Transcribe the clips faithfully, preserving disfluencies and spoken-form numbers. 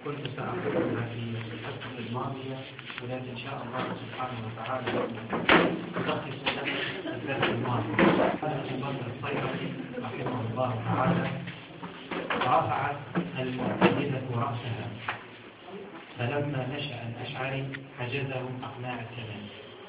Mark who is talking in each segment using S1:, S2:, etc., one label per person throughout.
S1: كنت سأخذها في الحصة الماضية، ولكن إن شاء الله سبحانه وتعالى ألخص الدرس الماضي. قال أبو بكر الصيرفي رحمه الله تعالى: رفعت المعتزلة رأسها فلما نشأ الأشعري حجزهم أقناع الكلام.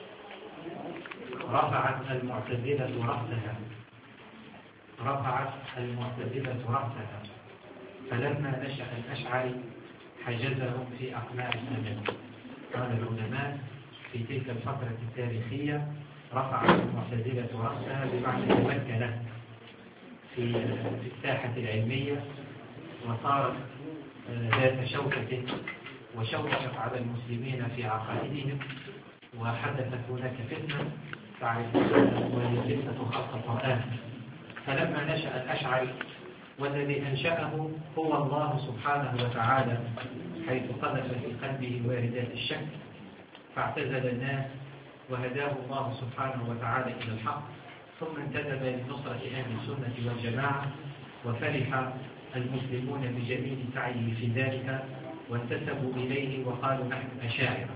S1: رفعت المعتزلة رأسها رفعت المعتزلة رأسها فلما نشأ الأشعري حجزهم في أقناع الكلام. قال العلماء: في تلك الفترة التاريخية رفعت المعتزلة رأسها بمعنى تمكنت في الساحة العلمية، وصارت ذات شوكة وشوكت على المسلمين في عقائدهم، وحدثت هناك فتنة تعرفونها وهي فتنة خلق القرآن. فلما نشأ الأشعري، والذي أنشأه هو الله سبحانه وتعالى، حيث قذف في قلبه واردات الشك، فاعتزل الناس وهداه الله سبحانه وتعالى إلى الحق، ثم انتدب لنصرة أهل السنة والجماعة، وفرح المسلمون بجميل سعيه في ذلك وانتسبوا إليه وقالوا نحن أشاعرة.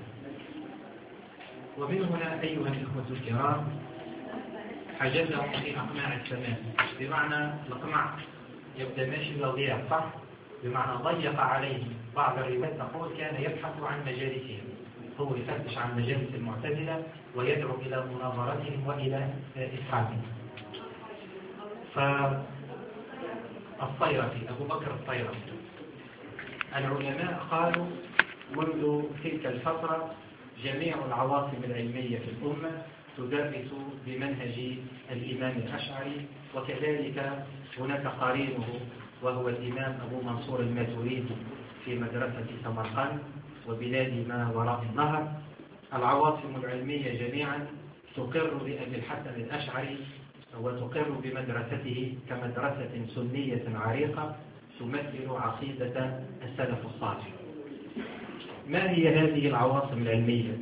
S1: ومن هنا أيها الإخوة الكرام حجزهم في أقماع السماء، بمعنى الأقماع يبدأ ماشي وضيع، صح؟ بمعنى ضيق عليه. بعض الروايات تقول كان يبحث عن مجالسهم، هو يفتش عن مجالس المعتزلة ويدعو إلى مناظرتهم وإلى إسحاقهم. فالصيرفي أبو بكر الصيرفي، العلماء قالوا منذ تلك الفترة جميع العواصم العلمية في الأمة تدرس بمنهج الإمام الأشعري، وكذلك هناك قرينه وهو الإمام أبو منصور الماتريدي في مدرسة سمرقند وبلاد ما وراء النهر. العواصم العلمية جميعا تقر بأبي الحسن الأشعري وتقر بمدرسته كمدرسة سنية عريقة تمثل عقيدة السلف الصالح. ما هي هذه العواصم العلمية؟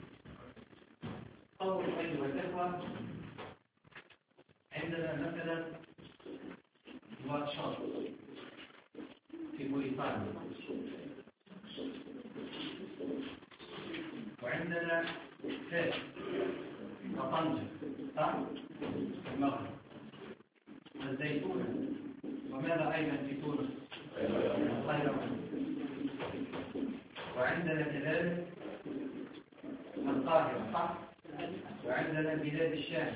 S1: أول أيها الأخوة، عندنا مثلا ورشات في موريتانيا، وعندنا فاس وطنجة، صح؟ المغرب، الزيتونة، وماذا أيضا في تونس؟ القاهرة. وعندنا كذلك القاهرة، صح؟ وعندنا بلاد الشام،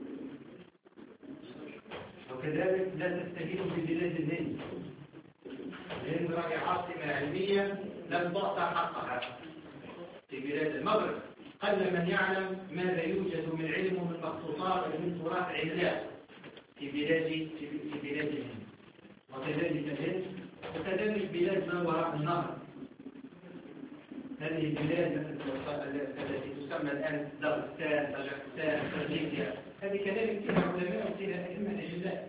S1: وكذلك لا تستهين ببلاد الهند. الهند وهي عاصمة علمية لم تعطى حقها. في بلاد المغرب قل من يعلم ماذا يوجد من علم ومن مخطوطات ومن تراث علماء في بلاد في بلاد الهند، وكذلك الهند، وكذلك بلاد ما وراء النهر. هذه البلاد التي تسمى الآن داغستان، طاجكستان، كيرغيزيا، هذه كذلك فيها علماء وفيها أئمة أجلاء.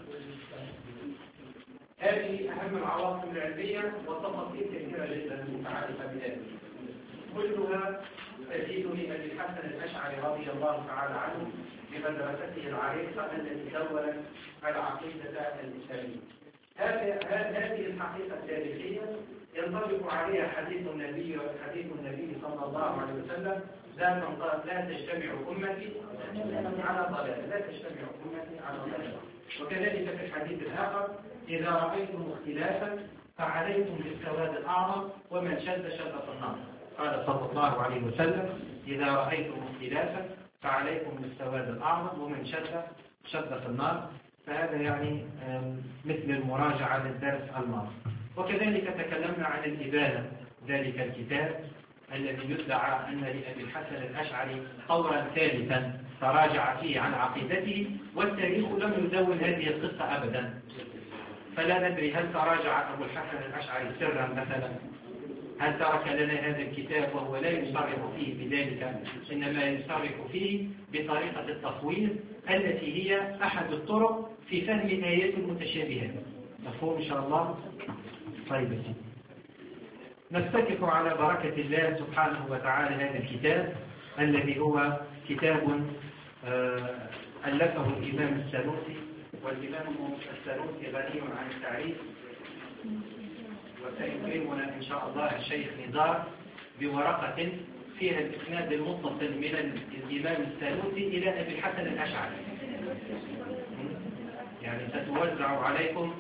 S1: هذه أهم العواصم العلمية، والتفاصيل كثيرة جدا متعلقة بذلك، كلها تزيد لأبي الحسن الأشعري رضي الله تعالى عنه بمدرسته العريقة التي دونت العقيدة الإسلامية. هذه الحقيقة التاريخية ينطبق عليها حديث النبي حديث النبي صلى الله عليه وسلم: لا لا تجتمع أمتي على ضلالة، لا تجتمع أمتي على ضلالة. وكذلك في الحديث الآخر: إذا رأيتم اختلافا فعليكم بالسواد الأعظم ومن شد شد في النار. قال صلى الله عليه وسلم: إذا رأيتم اختلافا فعليكم بالسواد الأعظم ومن شد شد في النار. فهذا يعني مثل المراجعة للدرس الماضي. وكذلك تكلمنا عن الإبانة، ذلك الكتاب الذي يدعى أن لأبي الحسن الأشعري قولا ثالثا تراجع فيه عن عقيدته، والتاريخ لم يدون هذه القصة أبدا. فلا ندري هل تراجع أبو الحسن الأشعري سرا مثلا، هل ترك لنا هذا الكتاب وهو لا يصرح فيه بذلك، إنما يصرح فيه بطريقة التصوير التي هي أحد الطرق في فهم آيات المتشابهات. مفهوم إن شاء الله؟ طيب، نستكف على بركة الله سبحانه وتعالى هذا الكتاب الذي هو كتاب ألفه الإمام السنوسي، والإمام السنوسي غني عن التعريف، وسيكرمنا إن شاء الله الشيخ نزار بورقة فيها الإسناد المتصل من الإمام السالوسي إلى أبي الحسن الأشعري. يعني ستوزع عليكم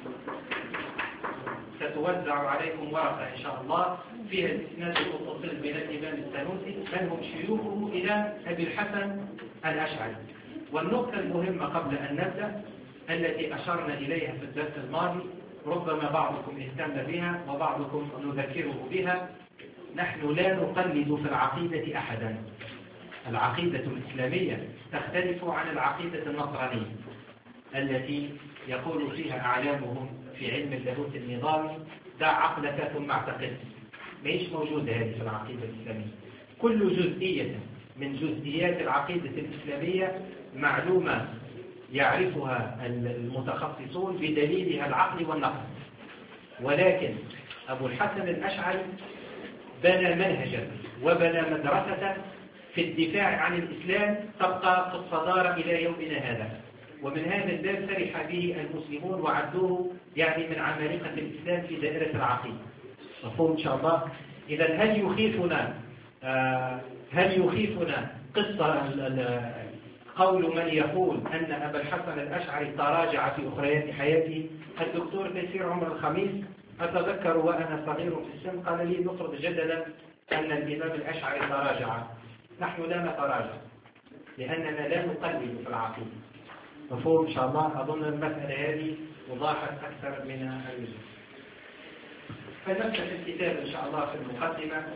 S1: ستوزع عليكم ورقة إن شاء الله فيها الإسناد المتصل بين الإمام السالوسي من هم شيوخه إلى أبي الحسن الأشعري. والنقطة المهمة قبل أن نبدأ التي أشرنا إليها في الدرس الماضي، ربما بعضكم اهتم بها وبعضكم نذكره بها، نحن لا نقلد في العقيدة أحدا. العقيدة الإسلامية تختلف عن العقيدة النصرانية التي يقول فيها أعلامهم في علم اللاهوت النظامي دع عقلك ثم اعتقد. ماهيش موجودة هذه في العقيدة الإسلامية. كل جزئية من جزئيات العقيدة الإسلامية معلومة يعرفها المتخصصون بدليلها العقل والنقل، ولكن أبو الحسن الأشعري بنى منهجا وبنى مدرسة في الدفاع عن الإسلام تبقى في الصدارة إلى يومنا هذا، ومن هذا الباب فرح به المسلمون وعدوه يعني من عمالقة الإسلام في دائرة العقيدة. مفهوم إن شاء الله؟ إذا هل يخيفنا آه هل يخيفنا قصة قول من يقول أن أبا الحسن الأشعري تراجع في أخريات حياته؟ الدكتور تيسير عمر الخميس أتذكر وأنا صغير في السن قال لي نفرض جدلا أن الإمام الأشعري تراجع. نحن لا نتراجع لأننا لا نقلد في العقيدة. مفهوم إن شاء الله؟ أظن المسألة هذه وضاحت أكثر من الوجه. فنفتح الكتاب إن شاء الله في المقدمة،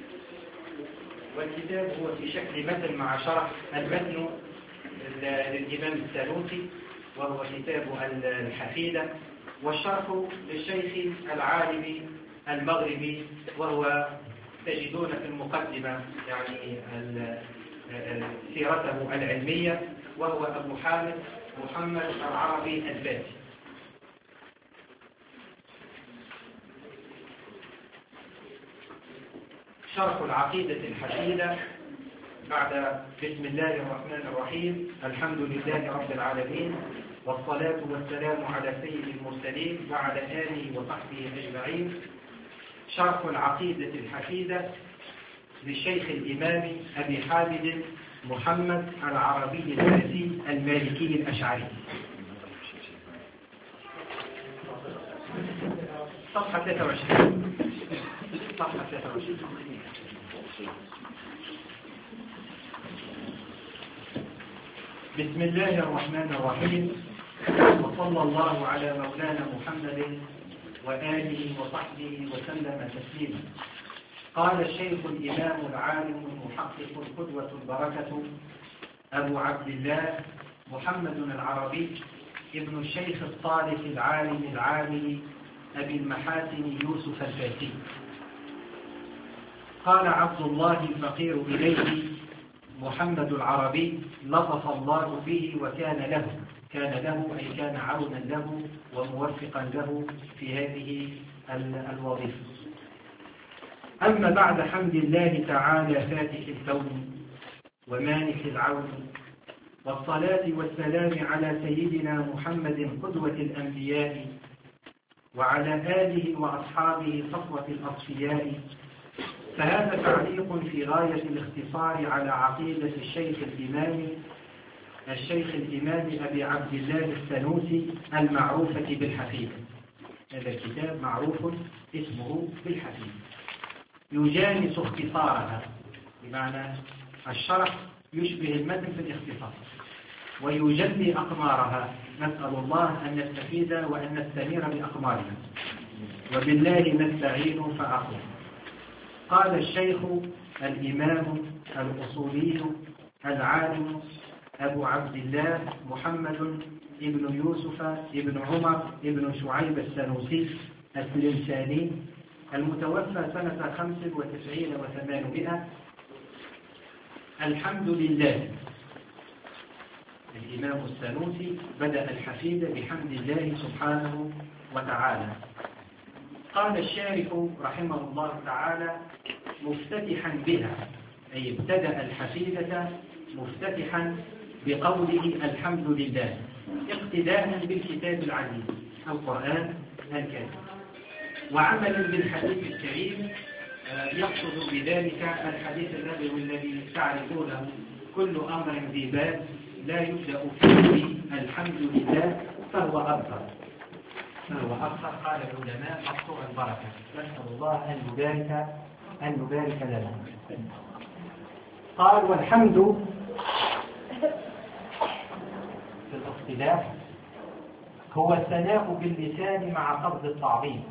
S1: والكتاب هو في شكل متن مع شرح المتن للإمام السالوسي وهو كتاب الحفيدة، والشرح للشيخ العالم المغربي وهو تجدون في المقدمة يعني سيرته العلمية، وهو أبو حامد محمد العربي الفاتي. شرح العقيدة الحفيدة بعد بسم الله الرحمن الرحيم الحمد لله رب العالمين والصلاة والسلام على سيد المرسلين وعلى آله وصحبه أجمعين. شرح العقيدة الحفيدة للشيخ الإمام أبي حامد محمد العربي الفاتي المالكي الأشعري. صفحة ثلاثة وعشرين صفحة ثلاثة وعشرين. بسم الله الرحمن الرحيم، وصلى الله على مولانا محمد وآله وصحبه وسلم تسليما. قال الشيخ الإمام العالم المحقق القدوة البركة أبو عبد الله محمد العربي ابن الشيخ الصالح العالم العامل أبي المحاسن يوسف الفاتي. قال عبد الله الفقير إليه محمد العربي لطف الله به وكان له كان له أي كان عونا له وموفقا له في هذه الوظيفة. أما بعد، حمد الله تعالى فاتح الكون ومانح العون، والصلاة والسلام على سيدنا محمد قدوة الأنبياء وعلى آله وأصحابه صفوة الأصفياء. فهذا تعليق في غاية الاختصار على عقيدة الشيخ الإمام الشيخ الإمام أبي عبد الله السنوسي المعروفة بالحفيدة. هذا الكتاب معروف اسمه بالحفيدة، يجانس اختصارها، بمعنى الشرح يشبه المتن في الاختصار ويجلي أقمارها. نسأل الله أن نستفيد وأن نستنير بأقمارها، وبالله نستعين فأقول. قال الشيخ الإمام الأصولي العالم أبو عبد الله محمد ابن يوسف ابن عمر ابن شعيب السنوسي التلمساني المتوفى سنة خمس وتسعين وثمانمائة. الحمد لله. الإمام السنوسي بدأ الحفيدة بحمد الله سبحانه وتعالى. قال الشارح رحمه الله تعالى مفتتحا بها، أي ابتدأ الحفيدة مفتتحا بقوله الحمد لله اقتداء بالكتاب العزيز القرآن الكريم. وعمل بالحديث الكريم يقصد بذلك الحديث النبوي الذي تعرفونه: كل أمر ذي بال لا يبدأ فيه الحمد لله فهو أبصر فهو أبصر. قال العلماء مقطوع البركة. نسأل الله أن يبارك أن يبارك لنا. قال: والحمد في الاصطلاح هو الثناء باللسان مع قصد التعظيم.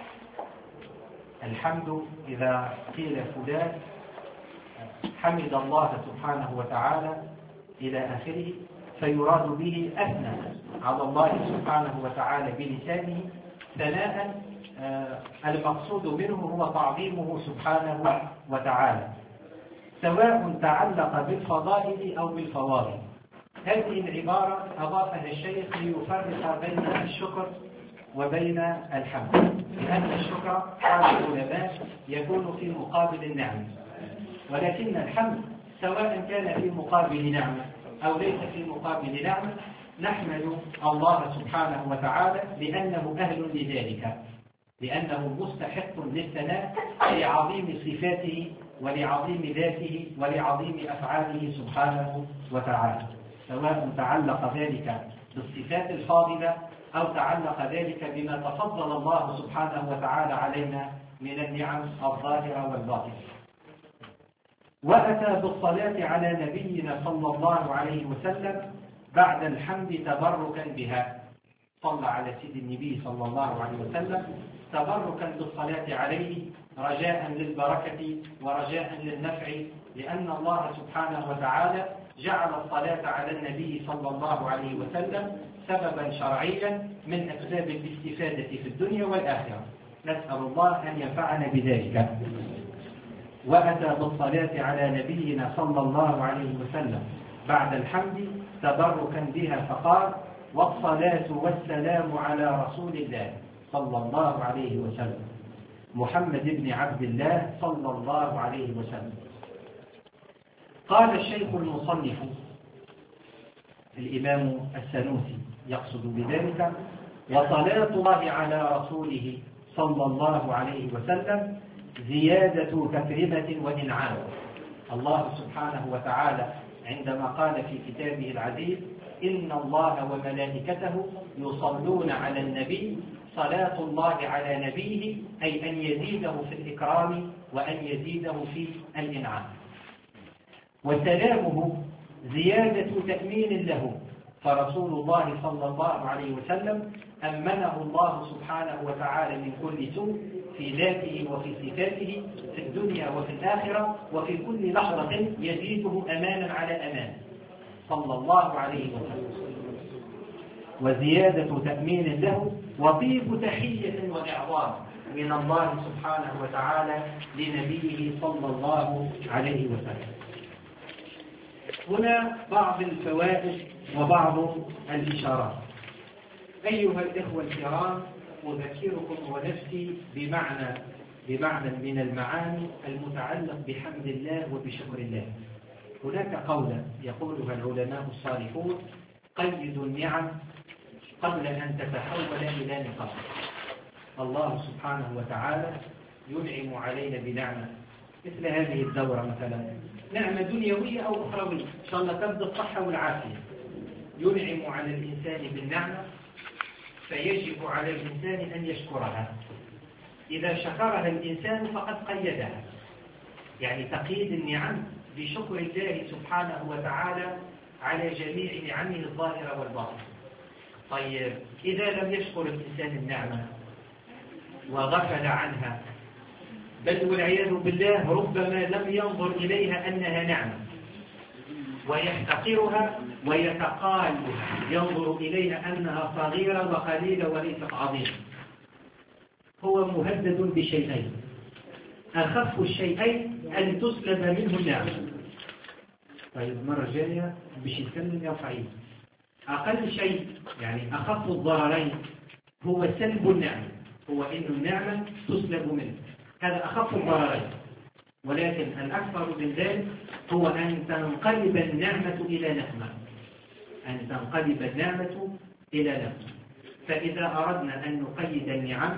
S1: الحمد إذا قيل فلان حمد الله سبحانه وتعالى إلى آخره فيراد به أثنى على الله سبحانه وتعالى بلسانه ثناء المقصود منه هو تعظيمه سبحانه وتعالى، سواء تعلق بالفضائل أو بالفواضل. هذه العبارة أضافها الشيخ ليفرق بين الشكر وبين الحمد، لأن الشكر قال العلماء يكون في مقابل النعمة، ولكن الحمد سواء كان في مقابل نعمة أو ليس في مقابل نعمة نحمد الله سبحانه وتعالى لأنه أهل لذلك، لأنه مستحق للثناء لعظيم صفاته ولعظيم ذاته ولعظيم أفعاله سبحانه وتعالى، سواء تعلق ذلك بالصفات الفاضلة أو تعلق ذلك بما تفضل الله سبحانه وتعالى علينا من النعم الظاهرة والباطنة. وأتى بالصلاة على نبينا صلى الله عليه وسلم بعد الحمد تبركا بها. صلى على سيد النبي صلى الله عليه وسلم تبركا بالصلاة عليه، رجاء للبركة ورجاء للنفع، لأن الله سبحانه وتعالى جعل الصلاة على النبي صلى الله عليه وسلم سببا شرعيا من أسباب الاستفادة في الدنيا والآخرة. نسأل الله أن ينفعنا بذلك. وأتى بالصلاة على نبينا صلى الله عليه وسلم بعد الحمد تبركا بها فقال: والصلاة والسلام على رسول الله صلى الله عليه وسلم محمد بن عبد الله صلى الله عليه وسلم. قال الشيخ المصنف الإمام السنوسي يقصد بذلك: وصلاة الله على رسوله صلى الله عليه وسلم زيادة تكريمة وإنعام. الله سبحانه وتعالى عندما قال في كتابه العزيز: إن الله وملائكته يصلون على النبي، صلاة الله على نبيه أي أن يزيده في الإكرام وأن يزيده في الإنعام. وسلامه زيادة تأمين له، فرسول الله صلى الله عليه وسلم أمنه الله سبحانه وتعالى من كل سوء في ذاته وفي صفاته في الدنيا وفي الآخرة، وفي كل لحظة يزيده أمانا على أمان صلى الله عليه وسلم. وزيادة تأمين له وطيب تحية وإعظام من الله سبحانه وتعالى لنبيه صلى الله عليه وسلم. هنا بعض الفوائد وبعض الإشارات. أيها الإخوة الكرام، أذكركم ونفسي بمعنى بمعنى من المعاني المتعلق بحمد الله وبشكر الله. هناك قولا يقولها العلماء الصالحون: قيد النعم قبل أن تتحول إلى نقص. الله سبحانه وتعالى ينعم علينا بنعمة مثل هذه الدورة مثلا، نعمة دنيوية أو أخروية، إن شاء الله تبدأ الصحة والعافية. ينعم على الإنسان بالنعمة فيجب على الإنسان أن يشكرها. إذا شكرها الإنسان فقد قيدها، يعني تقييد النعم بشكر الله سبحانه وتعالى على جميع نعمه الظاهرة والباطنة. طيب إذا لم يشكر الإنسان النعمة وغفل عنها، بل والعياذ بالله ربما لم ينظر إليها أنها نعمة ويحتقرها ويتقالها، ينظر إليها أنها صغيرة وقليلة وليست عظيمة، هو مهدد بشيئين: أخف الشيئين أن تسلب منه النعمة. طيب المرة الجاية باش يتكلم يرفع يده. أقل شيء يعني أخف الضررين هو سلب النعمة، هو إن النعمة تسلب منه، هذا أخف الضررين. ولكن الأكثر من ذلك هو أن تنقلب النعمة إلى نقمة، أن تنقلب النعمة إلى نقمة. فإذا أردنا أن نقيد النعم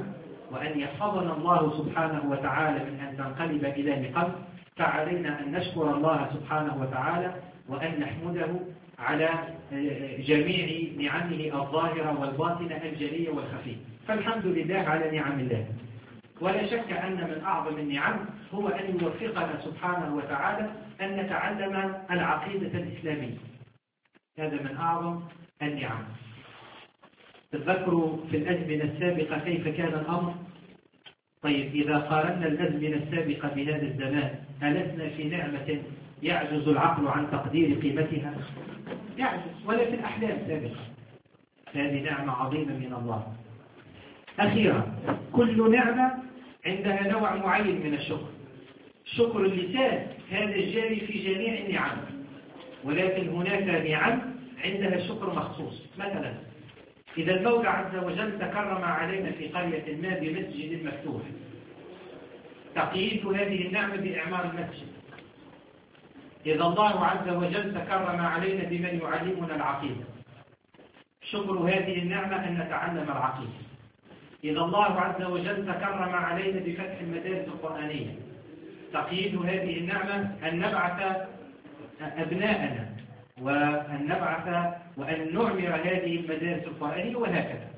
S2: وأن يحفظنا الله سبحانه وتعالى من أن تنقلب إلى نقم، فعلينا أن نشكر الله سبحانه وتعالى وأن نحمده على جميع نعمه الظاهرة والباطنة الجلية والخفية. فالحمد لله على نعم الله. ولا شك أن من أعظم النعم هو أن يوفقنا سبحانه وتعالى أن نتعلم العقيدة الإسلامية. هذا من أعظم النعم. تذكروا في الأزمنة السابقة كيف كان الأمر؟ طيب إذا قارنا الأزمنة السابقة بهذا الزمان، ألسنا في نعمة يعجز العقل عن تقدير قيمتها؟ يعجز، ولا في الأحلام سابقا. هذه نعمة عظيمة من الله. أخيرا، كل نعمة عندها نوع معين من الشكر. شكر اللسان هذا الجاري في جميع النعم، ولكن هناك نعم عندها شكر مخصوص. مثلا إذا المولى عز وجل تكرم علينا في قرية ما بمسجد مفتوح، تقييد هذه النعمة بإعمار المسجد. إذا الله عز وجل تكرم علينا بمن يعلمنا العقيدة، شكر هذه النعمة أن نتعلم العقيدة. إذا الله عز وجل تكرم علينا بفتح المدارس القرآنية، تقييد هذه النعمة أن نبعث أبناءنا وأن نبعث وأن نعمر هذه المدارس القرآنية، وهكذا.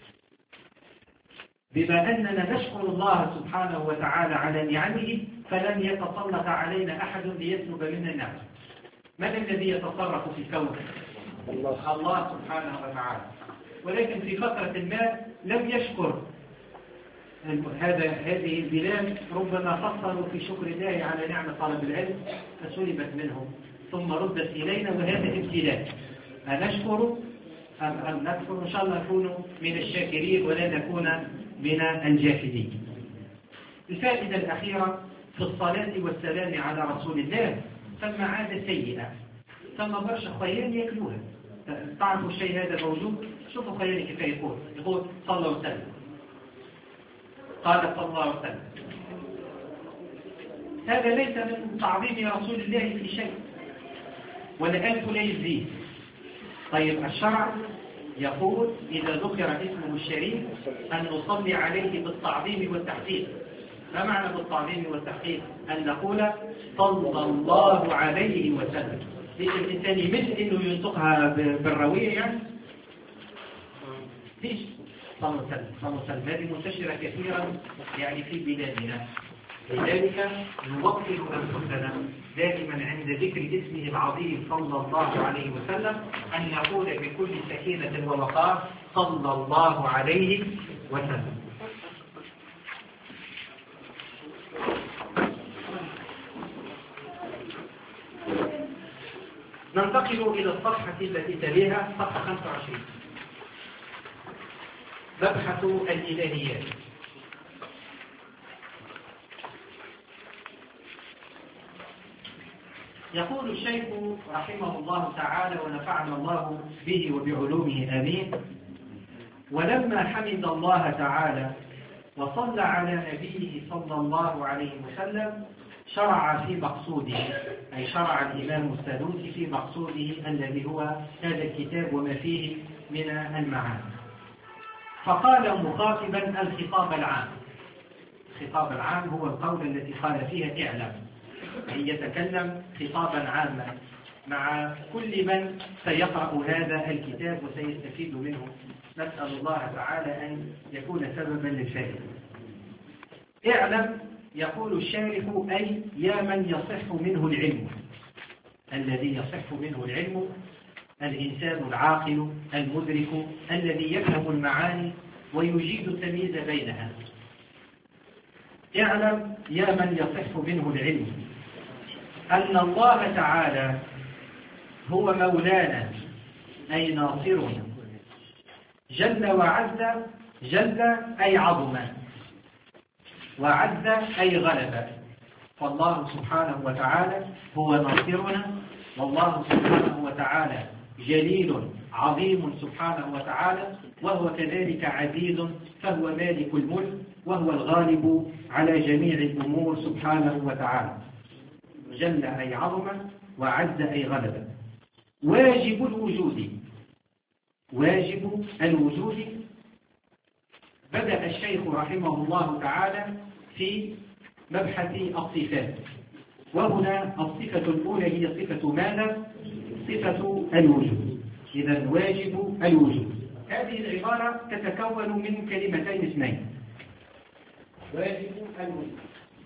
S2: بما أننا نشكر الله سبحانه وتعالى على نعمه، فلن يتسلط علينا أحد ليسلب منا النعمة. من الذي يتصرف في الكون؟ الله, الله سبحانه وتعالى. ولكن في فترة ما لم يشكر هذا هذه البلاد، ربما قصروا في شكر الله على نعمة طلب العلم فسلبت منهم ثم ردت إلينا، وهذا ابتلاء. أنشكر أم أم نكفر؟ إن شاء الله نكون من الشاكرين ولا نكون من الجاحدين. الفائدة الأخيرة في الصلاة والسلام على رسول الله، ثم عادة سيئة، ثم برشا خيان يأكلوها. تعرفوا الشيء هذا موجود؟ شوفوا خياني كيف يقول يقول صلى الله عليه وسلم، قال صلى الله عليه وسلم. هذا ليس من تعظيم رسول الله في شيء، ولا ألف لا يزيد. طيب الشرع يقول إذا ذكر اسمه الشريف أن نصلي عليه بالتعظيم والتحقيق. ما معنى بالتعظيم والتحقيق؟ أن نقول صلى الله عليه وسلم. ليش الإنسان يمل إنه ينطقها بالروية يعني؟ ليش؟ صلى الله عليه وسلم صلى الله عليه وسلم. هذه منتشرة كثيرا يعني في بلادنا. لذلك نوقف أنفسنا دائما عند ذكر اسمه العظيم صلى الله عليه وسلم أن نقول بكل سكينة ووقار صلى الله عليه وسلم. ننتقل إلى الصفحة التي تليها، صفحة خمسة وعشرين، مبحث الإلهيات. يقول الشيخ رحمه الله تعالى ونفعنا الله به وبعلومه آمين: ولما حمد الله تعالى وصلى على نبيه صلى الله عليه وسلم شرع في مقصوده، أي شرع الإمام السدوسي في مقصوده الذي هو هذا الكتاب وما فيه من المعاني. فقال مخاطبا الخطاب العام. الخطاب العام هو القول الذي قال فيها اعلم، أي يتكلم خطابا عاما مع كل من سيقرأ هذا الكتاب وسيستفيد منه. نسأل الله تعالى أن يكون سببا للفائدة. اعلم يقول الشارح أي يا من يصح منه العلم. الذي يصح منه العلم الإنسان العاقل المدرك الذي يفهم المعاني ويجيد التمييز بينها. اعلم يا من يصح منه العلم أن الله تعالى هو مولانا أي ناصرنا، جل وعز. جل أي عظم، وعز أي غلب. فالله سبحانه وتعالى هو ناصرنا، والله سبحانه وتعالى جليل عظيم سبحانه وتعالى، وهو كذلك عزيز، فهو مالك الملك، وهو الغالب على جميع الأمور سبحانه وتعالى. جل أي عظم، وعز أي غلب. واجب الوجود، واجب الوجود بدأ الشيخ رحمه الله تعالى في مبحث الصفات، وهنا الصفة الأولى هي صفة ماذا؟ صفة الوجود. إذا واجب الوجود. هذه العبارة تتكون من كلمتين اثنين، واجب الوجود.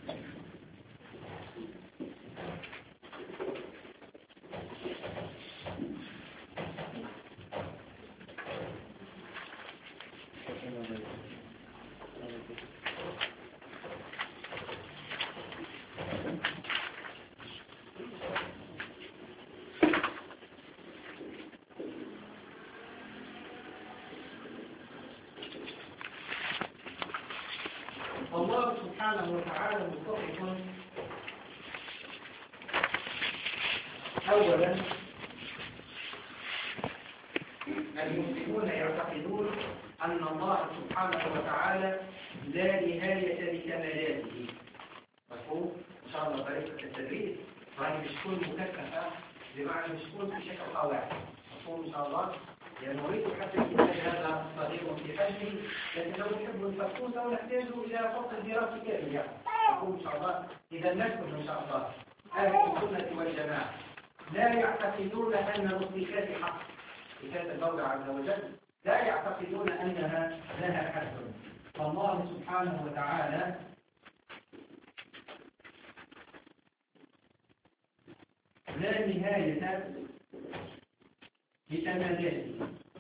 S2: الله سبحانه وتعالى متصف أولا المسلمون يعتقدون أن الله سبحانه وتعالى لا نهاية لكمالاته. مفهوم؟ إن شاء الله طريقة التدريس وهي مش تكون مكثفة بمعنى مش تكون في شكل قواعد. مفهوم إن شاء الله؟ يعني نريد حتى الكتاب هذا صغير في حجمه، لكن لو نحب نفكوه ونحتاج إلى فصل دراسي كامل يعني. مفهوم إن شاء الله؟ إذا نذكر إن شاء الله أهل السنة والجماعة لا يعتقدون أن الصفات حق. صفات المولى عز وجل لا يعتقدون أنها لها حد. فالله سبحانه وتعالى لا نهاية لكمالاته،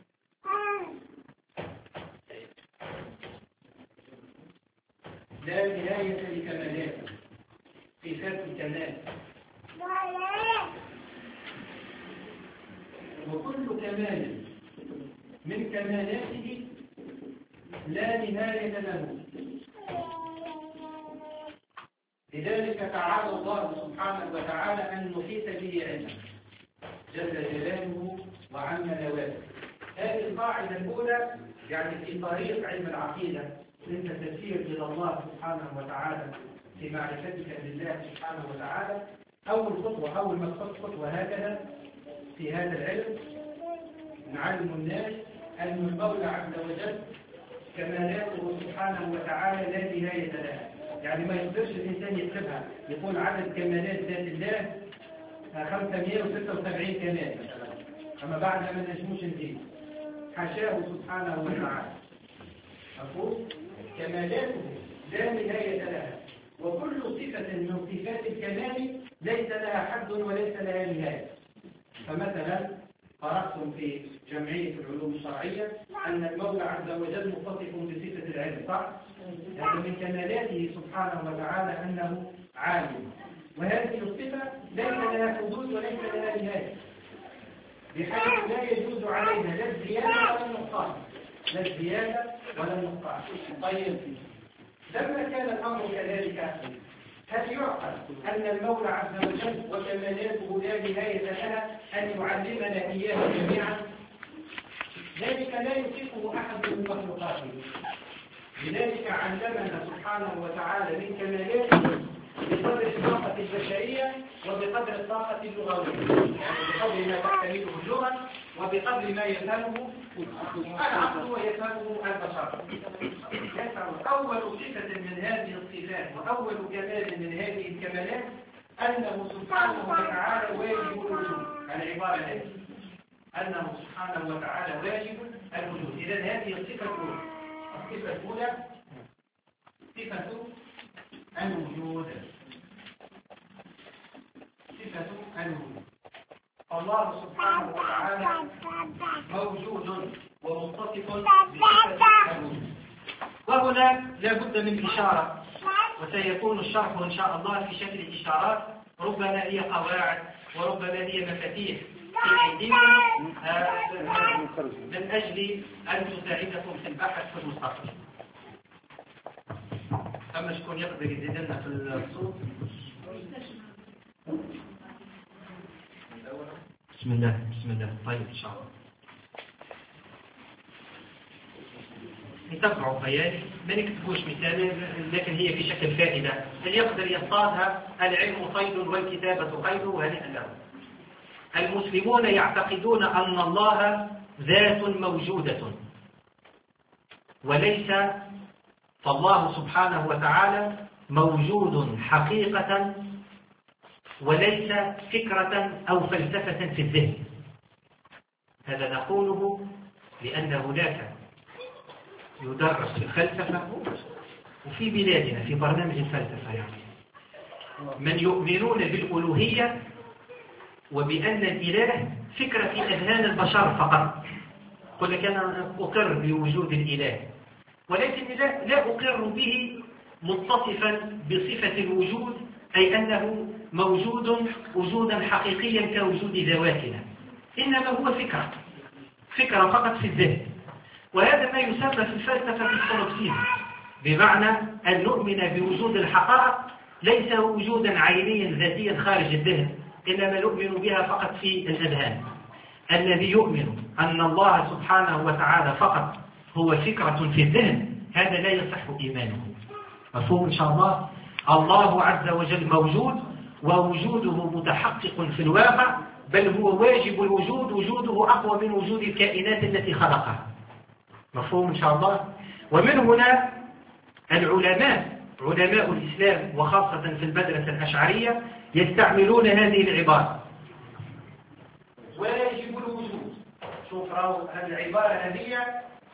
S2: لا نهاية لكمالاته، صفات الكمال، وكل كمال من كمالاته لا نهاية له. لذلك تعالى الله سبحانه وتعالى أن نحيط به علما جل جلاله وعم نواته. هذه القاعدة الأولى يعني في طريق علم العقيدة، أنت تسير إلى الله سبحانه وتعالى في معرفتك بالله سبحانه وتعالى. أول خطوة أول ما تخط خطوة هكذا في هذا العلم نعلم الناس أن المولى عز وجل كمالاته سبحانه وتعالى لا نهاية لها. يعني ما يقدرش الإنسان يكتبها يقول عدد كمالات ذات الله خمسمائة وستة وسبعين كمال مثلا، أما بعد ما نجموش نزيد، حاشاه سبحانه وتعالى. مفهوم؟ كمالاته لا نهاية لها، وكل صفة من صفات الكمال ليس لها حد وليس لها نهاية. فمثلا قرأتم في جمعية العلوم الشرعية أن المولى عز وجل متصف بصفة العلم، صح؟ يعني من كمالاته سبحانه وتعالى أنه عالم، وهذه الصفة ليس لها حدود وليس لها نهاية، بحيث لا يجوز عليها لا الزيادة ولا النقصان، لا الزيادة ولا النقصان. طيب لما كان الأمر كذلك هل يعقل أن المولى عز وجل وكمالاته لا نهاية لها أن يعلمنا إياه جميعا؟ ذلك لا يطيقه أحد من مخلوقاته. لذلك علمنا سبحانه وتعالى من كمالاته بقدر الطاقة البشرية وبقدر الطاقة اللغوية، يعني بقدر ما تحتمله اللغة وبقدر ما يفهمه العقل ويفهمه البشر. أول صفة من هذه الصفات وأول كمال من هذه الكمالات أنه سبحانه وتعالى واجب الوجود. العبارة هذه أنه سبحانه وتعالى واجب الوجود. إذا هذه الصفة الأولى. الصفة الأولى صفة الوجود. صفة الوجود. الله سبحانه وتعالى موجود ومتصف بصفة الوجود. وهنا لا بد من إشارة، وسيكون الشرح إن شاء الله في شكل إشارات، ربما هي قواعد وربما هي مفاتيح في أيديكم من أجل أن تساعدكم في البحث في المستقبل. أما شكون يقدر يزيد لنا في الصوت؟ بسم الله بسم الله. طيب إن شاء الله نتبعوا خيالي، ما نكتبوش مثال، لكن هي في شكل فائدة اللي يقدر يصطادها. العلم صيد والكتابة قيد، وهنيئا له. المسلمون يعتقدون أن الله ذات موجودة، وليس، فالله سبحانه وتعالى موجود حقيقة وليس فكرة أو فلسفة في الذهن. هذا نقوله لأن هناك يدرس في الفلسفة وفي بلادنا في برنامج الفلسفة يعني من يؤمنون بالألوهية وبأن الإله فكرة في أذهان البشر فقط. قل لك أنا أقر بوجود الإله، ولكن لا, لا أقر به متصفا بصفة الوجود، أي أنه موجود وجودا حقيقيا كوجود ذواتنا، إنما هو فكرة فكرة فقط في الذهن. وهذا ما يسمى في الفلسفة السولipsisme، بمعنى أن نؤمن بوجود الحقائق ليس وجودا عينيا ذاتيا خارج الذهن، إنما نؤمن بها فقط في الأذهان. الذي يؤمن أن الله سبحانه وتعالى فقط هو فكرة في الذهن هذا لا يصح إيمانه. مفهوم إن شاء الله؟ الله عز وجل موجود ووجوده متحقق في الواقع، بل هو واجب الوجود، وجوده أقوى من وجود الكائنات التي خلقها. مفهوم إن شاء الله؟ ومن هنا العلماء علماء الإسلام وخاصة في المدرسة الأشعرية يستعملون هذه العبارة واجب الوجود. شوف راهو العبارة هذه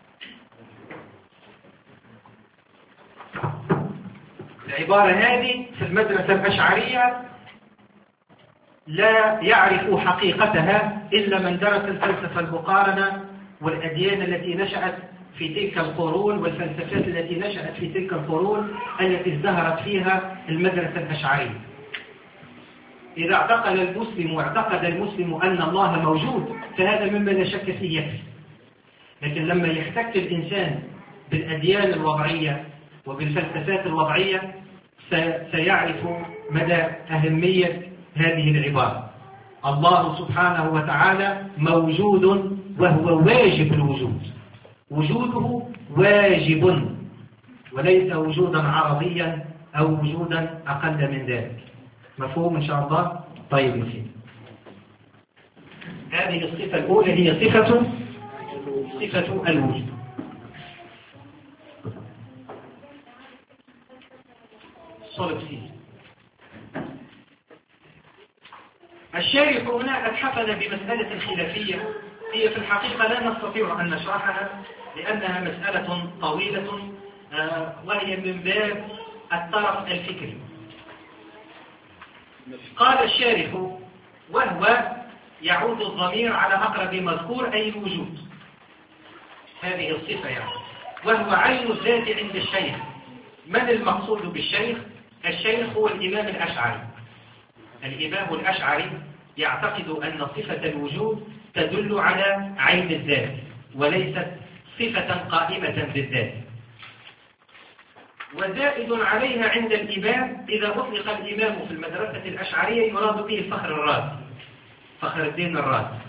S2: العبارة هذه في المدرسة الأشعرية لا يعرف حقيقتها إلا من درس الفلسفة المقارنة والأديان التي نشأت في تلك القرون والفلسفات التي نشأت في تلك القرون التي ازدهرت فيها المدرسة الأشعرية. إذا اعتقد المسلم واعتقد المسلم أن الله موجود فهذا مما لا شك فيه يكفي. لكن لما يحتك الإنسان بالأديان الوضعية وبالفلسفات الوضعية سيعرف مدى أهمية هذه العبارة. الله سبحانه وتعالى موجود وهو واجب الوجود، وجوده واجب وليس وجودا عرضيا أو وجودا أقل من ذلك. مفهوم إن شاء الله؟ طيب مسيح. هذه الصفة الأولى هي صفة صفة الوجود. solipsisme. الشارح هنا أتحفنا بمسألة الخلافية، هي في الحقيقة لا نستطيع أن نشرحها لأنها مسألة طويلة وهي من باب الطرف الفكري. قال الشارح وهو يعود الضمير على أقرب مذكور أي الوجود، هذه الصفة يعني، وهو عين الذات عند الشيخ. من المقصود بالشيخ؟ الشيخ هو الإمام الأشعري. الإمام الأشعري يعتقد أن صفة الوجود تدل على عين الذات وليست صفة قائمة بالذات، وزائد عليها عند الإمام. إذا أطلق الإمام في المدرسة الأشعرية يراد به الفخر الرازي، فخر الدين الرازي.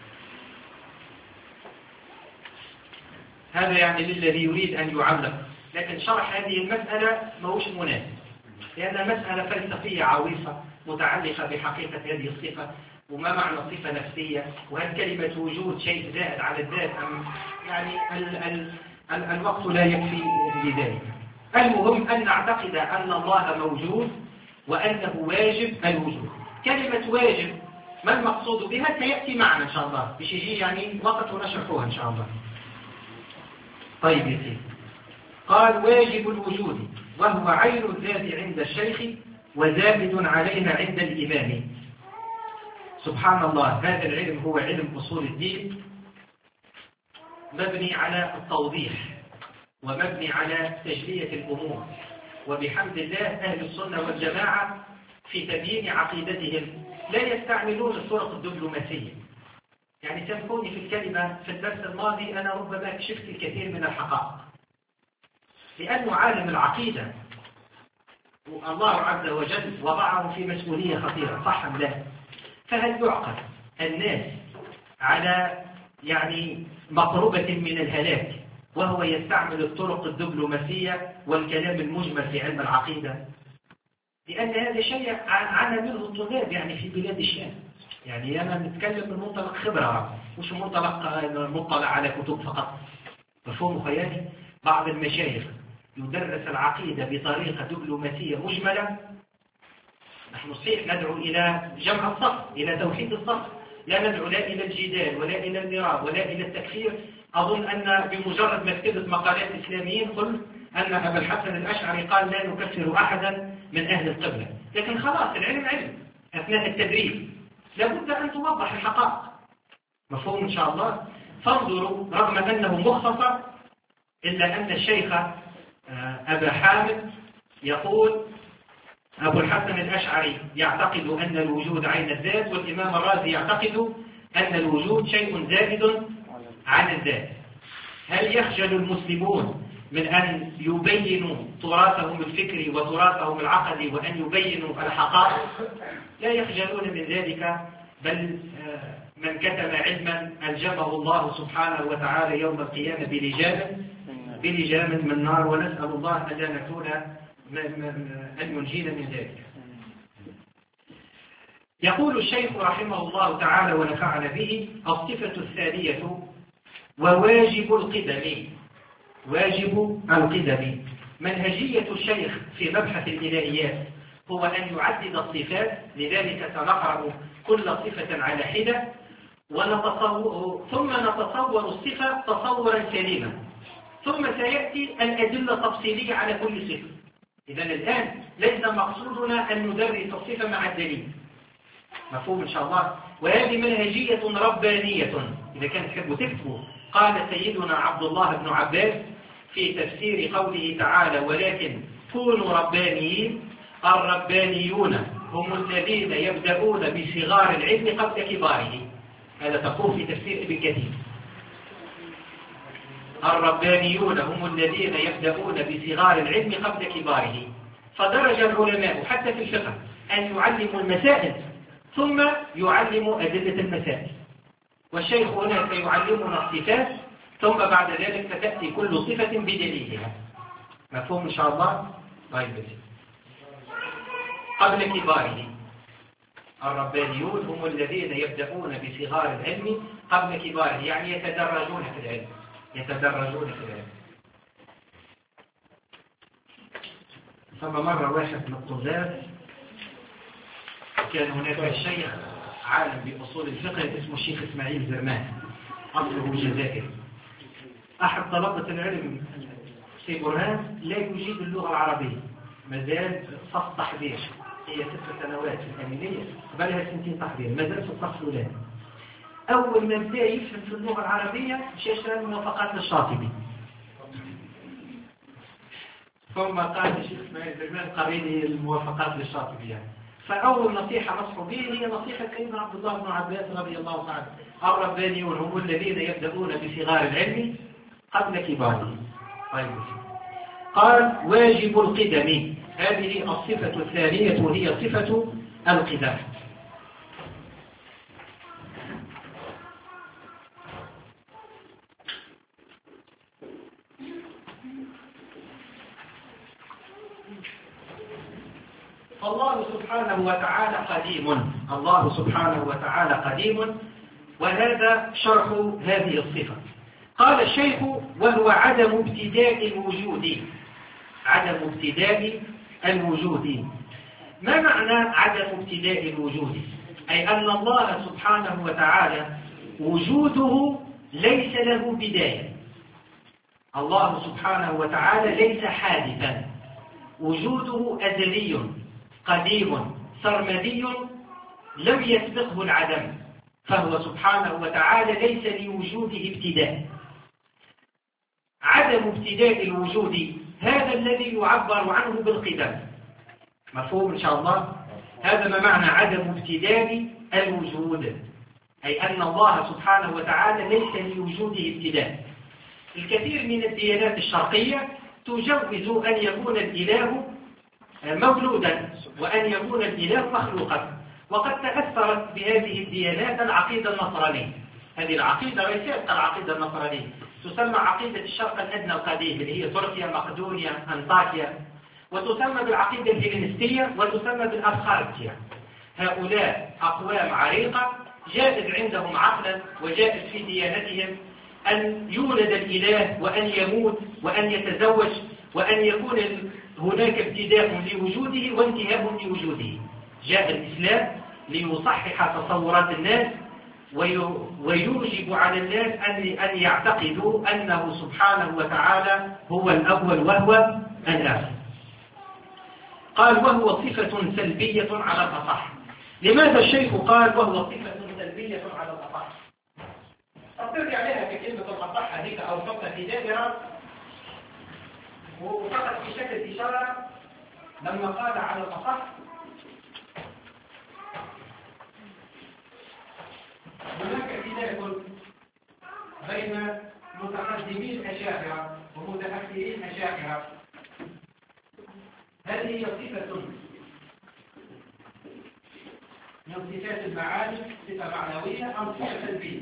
S2: هذا يعني للذي يريد أن يعلق، لكن شرح هذه المسألة ماهوش مناسب لأنها مسألة فلسفية عويصة متعلقة بحقيقة هذه الصفة وما معنى صفة نفسية، وهل كلمة وجود شيء زائد على الذات أم يعني ال ال ال الوقت لا يكفي لذلك. المهم أن نعتقد أن الله موجود وأنه واجب الوجود. كلمة واجب ما المقصود بها سيأتي معنا إن شاء الله، مش يجي يعني وقت ونشرحوها إن شاء الله. طيب يا سيدي، قال واجب الوجود وهو عين الذات عند الشيخ وزائد عليها عند الإمام. سبحان الله، هذا العلم هو علم أصول الدين مبني على التوضيح ومبني على تجلية الأمور، وبحمد الله أهل السنة والجماعة في تبيين عقيدتهم لا يستعملون الطرق الدبلوماسية. يعني سامحوني في الكلمة، في الدرس الماضي أنا ربما كشفت الكثير من الحقائق، لأنه عالم العقيدة الله عز وجل وضعه في مسؤولية خطيرة، صح أم لا؟ فهل يعقل الناس على يعني مقربة من الهلاك وهو يستعمل الطرق الدبلوماسية والكلام المجمل في علم العقيدة؟ لأن هذا شيء عانى منه الطلاب يعني في بلاد الشام. يعني أنا نتكلم من منطلق خبرة مش منطلق مطلع على كتب فقط. مفهوم خيالي؟ بعض المشايخ يدرس العقيدة بطريقة دبلوماسية مجملة، نحن صحيح ندعو إلى جمع الصف، إلى توحيد الصف، لا ندعو لا إلى الجدال ولا إلى المراء ولا إلى التكفير. أظن أن بمجرد مكتبة مقالات إسلاميين قلت أن أبا الحسن الأشعري قال لا نكفر أحدا من أهل القبلة، لكن خلاص العلم علم. أثناء التدريب لابد أن توضح الحقائق، مفهوم إن شاء الله. فانظروا رغم أنه مختصر إلا أن الشيخ أبا حامد يقول أبو الحسن الأشعري يعتقد أن الوجود عين الذات، والإمام الرازي يعتقد أن الوجود شيء زائد عن الذات. هل يخجل المسلمون من أن يبينوا تراثهم الفكري وتراثهم العقدي وأن يبينوا الحقائق؟ لا يخجلون من ذلك، بل من كتم علما ألجمه الله سبحانه وتعالى يوم القيامة بلجام بلجام من نار، ونسأل الله أن لا نكون أن ينجينا من ذلك. يقول الشيخ رحمه الله تعالى ونفعنا به: الصفة الثانية وواجب القدم. واجب القدم منهجية الشيخ في مبحث الإلهيات هو أن يعدد الصفات، لذلك سنقرأ كل صفة على حدة ونتصور ثم نتصور الصفة تصورا سليما، ثم سيأتي الأدلة تفصيلية على كل صفة. إذا الآن ليس مقصودنا أن ندرس الصفة مع الدليل، مفهوم إن شاء الله. وهذه منهجية ربانية، إذا كان تحبوا تكتبوا. قال سيدنا عبد الله بن عباس في تفسير قوله تعالى: ولكن كونوا ربانيين. الربانيون هم الذين يبدأون بصغار العلم قبل كباره. هذا تقول في تفسير ابن كثير. الربانيون هم الذين يبدأون بصغار العلم قبل كباره. فدرج العلماء حتى في الفقه أن يعلموا المسائل ثم يعلموا أدلة المسائل، والشيخ هنا سيعلمنا الصفات ثم بعد ذلك ستأتي كل صفة بدليلها، مفهوم إن شاء الله؟ طيب قبل كباره. الربانيون هم الذين يبدأون بصغار العلم قبل كباره، يعني يتدرجون في العلم يتدرجون في العلم. ثم مرة واحد من الطلاب كان هناك شيخ عالم بأصول الفقه اسمه الشيخ إسماعيل زرمان، أصله جزائري. أحد طلبة العلم في برهان لا يجيد اللغة العربية، مازال صف تحضير، هي ست سنوات في الأمينية بلها سنتين تحضير، مازال في الصف الأولاني. أول ما بدأ يفهم في اللغة العربية مش يشتغل الموافقات للشاطبي، ثم قال الشيخ إسماعيل زرمان قريني الموافقات للشاطبي يعني. فأول نصيحة نصحوا به هي نصيحة سيدنا عبد الله بن عباس رضي الله تعالى: الربانيون هم الذين يبدأون بصغار العلم قبل كباره. طيب. قال: واجب القدم. هذه الصفة الثانية وهي صفة القدم. الله سبحانه وتعالى قديم، الله سبحانه وتعالى قديم، وهذا شرح هذه الصفة. قال الشيخ: وهو عدم ابتداء الوجود. عدم ابتداء الوجود. ما معنى عدم ابتداء الوجود؟ أي أن الله سبحانه وتعالى وجوده ليس له بداية. الله سبحانه وتعالى ليس حادثا، وجوده أزلي قديم سرمدي لم يسبقه العدم، فهو سبحانه وتعالى ليس لوجوده ابتداء. عدم ابتداء الوجود هذا الذي يعبر عنه بالقدم، مفهوم إن شاء الله؟ هذا ما معنى عدم ابتداء الوجود، أي أن الله سبحانه وتعالى ليس لوجوده ابتداء. الكثير من الديانات الشرقية تجوز أن يكون الإله مولودا وأن يكون الإله مخلوقا، وقد تأثرت بهذه الديانات العقيدة النصرانية. هذه العقيدة ليست العقيدة النصرانية، تسمى عقيدة الشرق الأدنى القديم اللي هي تركيا، مقدونيا، أنطاكيا، وتسمى بالعقيدة الهيلينستية وتسمى بالأبخارستية. هؤلاء أقوام عريقة جائز عندهم عقلا وجائز في ديانتهم أن يولد الإله وأن يموت وأن يتزوج وأن يكون هناك ابتداء لوجوده وانتهاء لوجوده. جاء الإسلام ليصحح تصورات الناس ويوجب على الناس أن يعتقدوا أنه سبحانه وتعالى هو الأول وهو الآخر. قال وهو صفة سلبية على الأصح. لماذا الشيخ قال وهو صفة سلبية على الأصح؟ أطلق عليها في كلمة الأصح هذيك أو فقط في دائرة وفقط في شكل إشارة لما قال على الأصح هناك خلاف بين متقدمي الأشاعرة ومتأخري الأشاعرة. هل هي صفة من صفات المعاني صفة معنوية أم صفة سلبية؟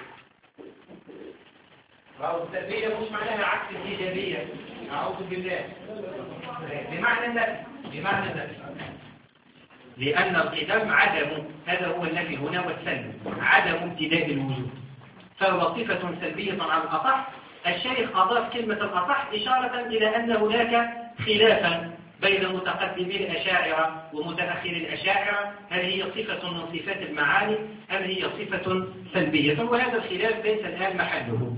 S2: والسلبية مش معناها عكس الإيجابية، أعوذ بالله، بمعنى النفي، بمعنى النفي، لأن القدم عدم، هذا هو النفي هنا والسلب، عدم ابتداء الوجود، فهو صفة سلبية على الأصح. الشيخ أضاف كلمة الأصح إشارة إلى أن هناك خلافا بين متقدمي الأشاعرة ومتأخري الأشاعرة، هل هي صفة من صفات المعاني أم هي صفة سلبية؟ وهذا الخلاف ليس الآن محله.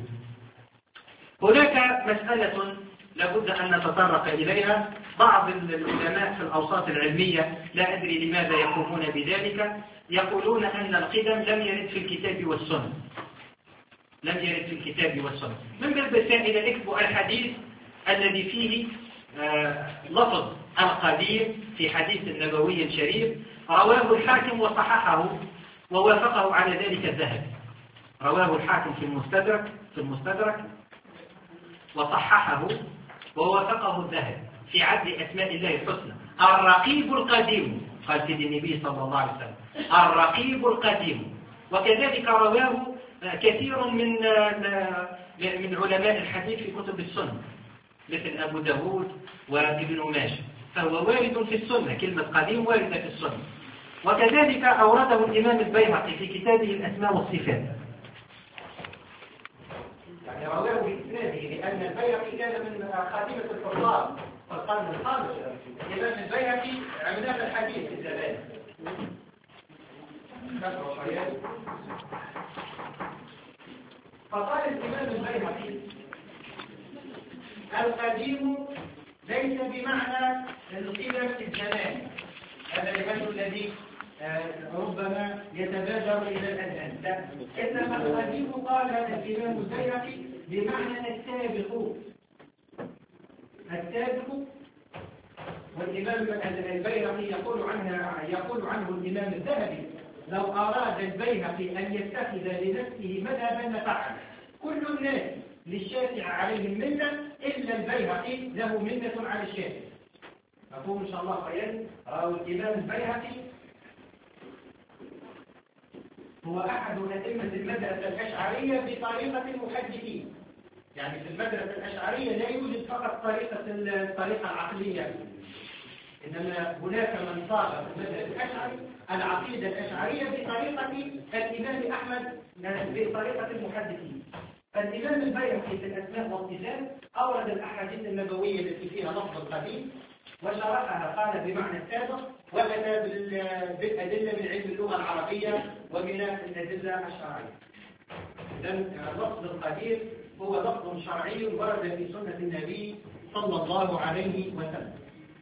S2: هناك مسألة لابد أن نتطرق إليها. بعض العلماء في الأوساط العلمية لا أدري لماذا يقومون بذلك، يقولون أن القدم لم يرد في الكتاب والسنة، لم يرد في الكتاب والسنة. من الوسائل اكتبوا الحديث الذي فيه آه لفظ القديم في حديث النبوي الشريف رواه الحاكم وصححه ووافقه على ذلك الذهبي. رواه الحاكم في المستدرك في المستدرك وصححه ووافقه الذهبي في عد أسماء الله الحسنى. الرقيب القديم، قال سيدي النبي صلى الله عليه وسلم الرقيب القديم. وكذلك رواه كثير من من علماء الحديث في كتب السنة مثل أبو داود وابن ماجه، فهو وارد في السنة، كلمة قديم واردة في السنة. وكذلك أورده الإمام البيهقي في كتابه الأسماء والصفات، يعني رواه بإسناده، لأن البيهقي كان من خاتمة الحفاظ في القرن الخامس. الإمام البيهقي عملاق الحديث في الزمان. فقال الإمام البيهقي القديم ليس بمعنى القدم في الزمان، هذا الإمام الذي ربما يتبادر إلى الأذهان، لا، إنما القديم قال الإمام البيهقي بمعنى السابق، السابق. والإمام البيهقي يقول عنه يقول عنه الإمام الذهبي لو أراد البيهقي أن يتخذ لنفسه مذهبا لفعل. كل الناس للشافعي عليهم منة إلا البيهقي له منة على الشافعي. أقول إن شاء الله خير. روى الإمام البيهقي هو أحد أئمة المدرسة الأشعرية بطريقة المحدثين. يعني في المدرسة الأشعرية لا يوجد فقط طريقة الطريقة العقلية، إنما هناك من صاغ في المذهب الأشعري العقيدة الأشعرية بطريقة الإمام أحمد بطريقة المحدثين. فالإمام البيهقي في الأسماء والصفات أورد الأحاديث النبوية التي فيها لفظ القديم وشرحها، قال بمعنى السابق، وأتى بالأدلة من علم اللغة العربية ومن الأدلة الشرعية. إذن لفظ القدير هو لفظ شرعي ورد في سنة النبي صلى الله عليه وسلم.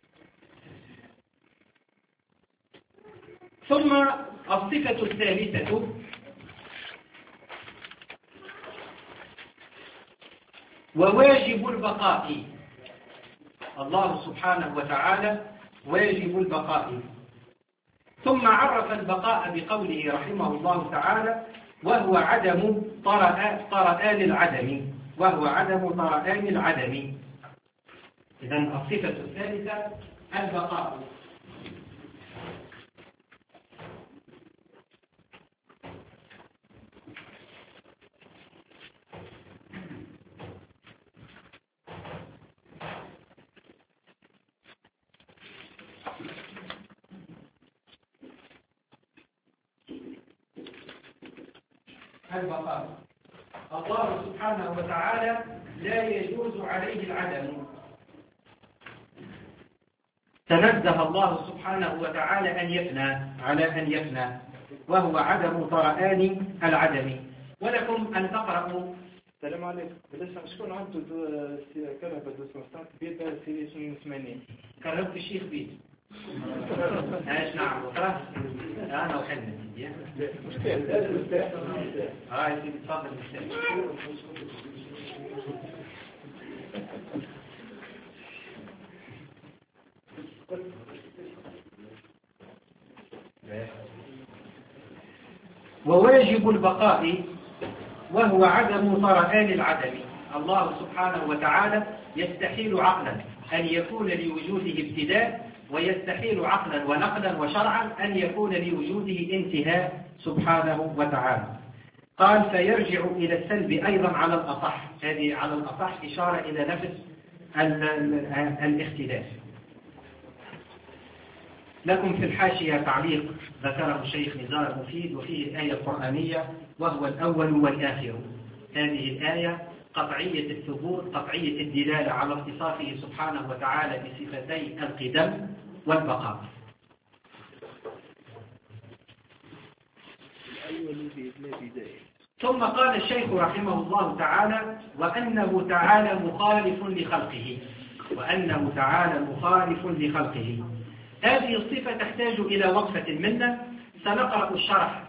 S2: ثم الصفة الثالثة وواجب البقاء. الله سبحانه وتعالى واجب البقاء. ثم عرف البقاء بقوله رحمه الله تعالى وهو عدم طرآن العدم، وهو عدم طرآن العدم. إذن الصفة الثالثة البقاء. البقاء. الله سبحانه وتعالى لا يجوز عليه العدم. تنزه الله سبحانه وتعالى أن يفنى على أن يفنى، وهو عدم طرآن العدم. ولكم أن تقرأوا.
S3: السلام عليكم. بالله شكون عنده كهرباء دوسمستان بيتا سي شنو ثمانين
S2: كرمت الشيخ بيت ايش نعم وقرأت انا وحنا
S3: مشكلة لازم نستاهل
S2: اه يا سيدي تفضل نستاهل. وواجب البقاء وهو عدم طرآن العدم. الله سبحانه وتعالى يستحيل عقلا أن يكون لوجوده ابتداء، ويستحيل عقلا ونقلا وشرعا أن يكون لوجوده انتهاء سبحانه وتعالى. قال فيرجع إلى السلب أيضا على الأصح. هذه على الأصح إشارة إلى نفس الاختلاف. لكم في الحاشية تعليق ذكره الشيخ نزار المفيد وفيه الآية القرآنية وهو الأول والآخر. هذه الآية قطعية الثبوت، قطعية الدلالة على اتصافه سبحانه وتعالى بصفتي القدم والبقاء. ثم قال الشيخ رحمه الله تعالى وأنه تعالى مخالف لخلقه، وأنه تعالى مخالف لخلقه. هذه الصفة تحتاج إلى وقفة منا. سنقرأ الشرح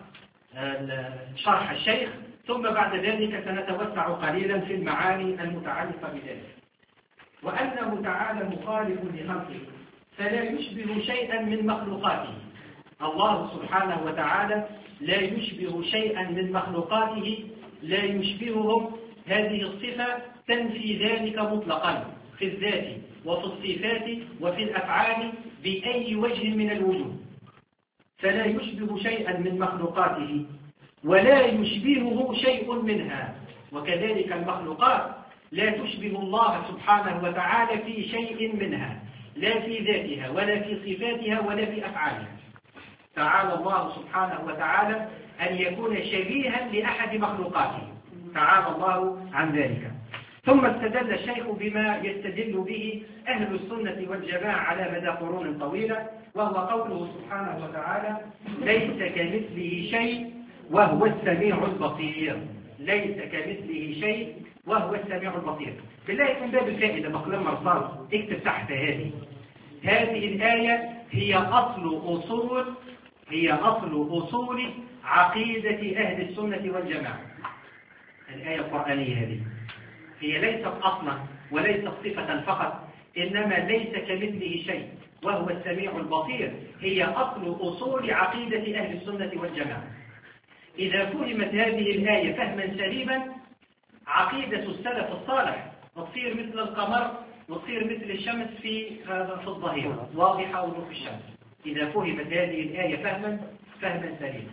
S2: شرح الشيخ، ثم بعد ذلك سنتوسع قليلا في المعاني المتعلقة بذلك. وأنه تعالى مخالف لخلقه فلا يشبه شيئا من مخلوقاته. الله سبحانه وتعالى لا يشبه شيئا من مخلوقاته، لا يشبههم. هذه الصفة تنفي ذلك مطلقا في الذات وفي الصفات وفي الأفعال بأي وجه من الوجوه. فلا يشبه شيئا من مخلوقاته ولا يشبهه شيء منها، وكذلك المخلوقات لا تشبه الله سبحانه وتعالى في شيء منها، لا في ذاتها ولا في صفاتها ولا في أفعالها. تعالى الله سبحانه وتعالى أن يكون شبيها لأحد مخلوقاته، تعالى الله عن ذلك. ثم استدل الشيخ بما يستدل به أهل السنة والجماعة على مدى قرون طويلة، وهو قوله سبحانه وتعالى ليس كمثله شيء وهو السميع البصير. ليس كمثله شيء وهو السميع البصير. بالله من باب الفائدة مقلم مرصاد اكتب تحت هذه هذه الآية هي أصل أصول هي أصل أصول عقيدة أهل السنة والجماعة. الآية القرآنية هذه هي ليست أصلا وليست صفة فقط، إنما ليس كمثله شيء وهو السميع البصير هي أصل أصول عقيدة أهل السنة والجماعة. إذا فهمت هذه الآية فهما سليما عقيدة السلف الصالح تصير مثل القمر وتصير مثل الشمس في في الظهيرة واضحة وضوح الشمس. إذا فهمت هذه الآية فهما فهما سليما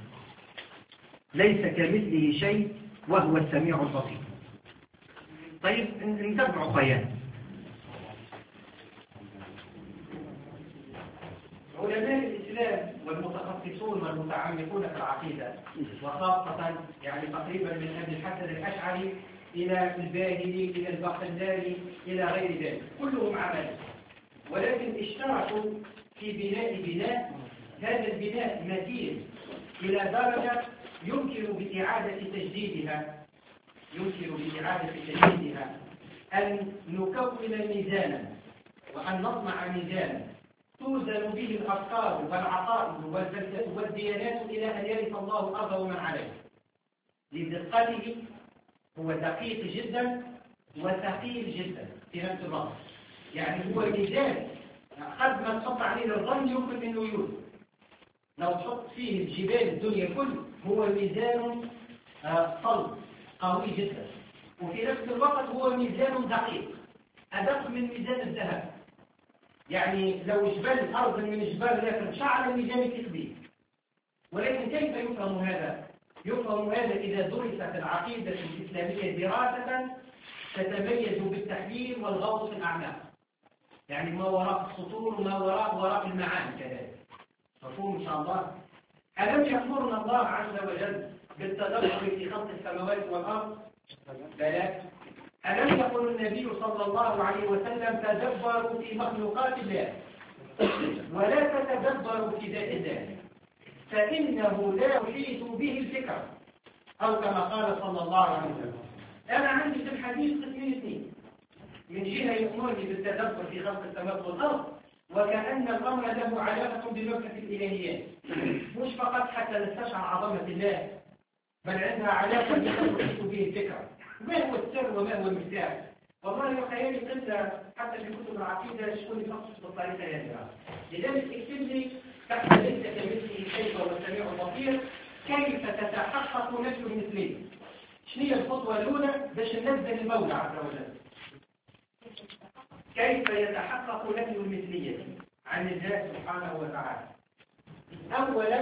S2: ليس كمثله شيء وهو السميع البصير. طيب نتبع قيام علماء الإسلام والمتخصصون والمتعمقون في العقيدة، وخاصة يعني تقريبا من أبي الحسن الأشعري إلى الباهلي إلى البقلاني إلى غير ذلك، كلهم عمل، ولكن اشتركوا في بناء بناء هذا البناء متين إلى درجة يمكن بإعادة تجديدها يمكن بإعادة تجديدها أن نكون ميزانا وأن نصنع ميزانا توزن به الأفكار والعقائد والفلسفة والديانات إلى أن يرث الله الأرض ومن عليها. لدقته هو دقيق جدا وثقيل جدا في نفس الوقت. يعني هو ميزان قد ما تحط عليه الرمل يمكن أنه يوزن. لو تحط فيه الجبال الدنيا كله هو ميزان صلب قوي جدا، وفي نفس الوقت هو ميزان دقيق أدق من ميزان الذهب. يعني لو جبال أرض من جبال لكن شعر الميزان الكثبي. ولكن كيف يفهم هذا؟ يفهم هذا إذا درست العقيدة الإسلامية دراسة تتميز بالتحليل والغوص في الأعماق، يعني ما وراء السطور وما وراء وراء المعاني كذلك. مفهوم إن شاء الله؟ ألم يأمرنا الله عز وجل بالتدبر في خلق السماوات والأرض؟ بلى. ألم يقل النبي صلى الله عليه وسلم تدبروا في مخلوقات الله ولا تتدبروا في ذات الله فإنه لا يحيط به الفكر، أو كما قال صلى الله عليه وسلم. أنا عندي في الحديث قسمين اثنين، من جهة يأمرني بالتدبر في خلق السماوات والأرض وكأن الأمر له علاقة بمبحث الإلهيات، مش فقط حتى نستشعر عظمة الله بل عندها علاقة بخلق به الفكرة. ما هو السر وما هو المفتاح؟ والله خيالي قلت حتى في كتب العقيدة شكون يخصص بالطريقة هذه، لذلك اكتب لي تحت ليس كمثله شيء وهو السميع البصير كيف تتحقق نفي المثلية. شنو هي الخطوة الأولى باش ننزل المولى عز وجل؟ كيف يتحقق نفي المثلية عن الله سبحانه وتعالى؟ أولا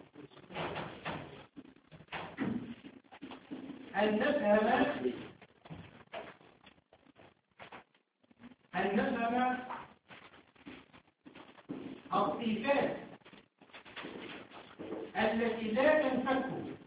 S2: أن نفهم أن نفهم الصفات التي لا تنفك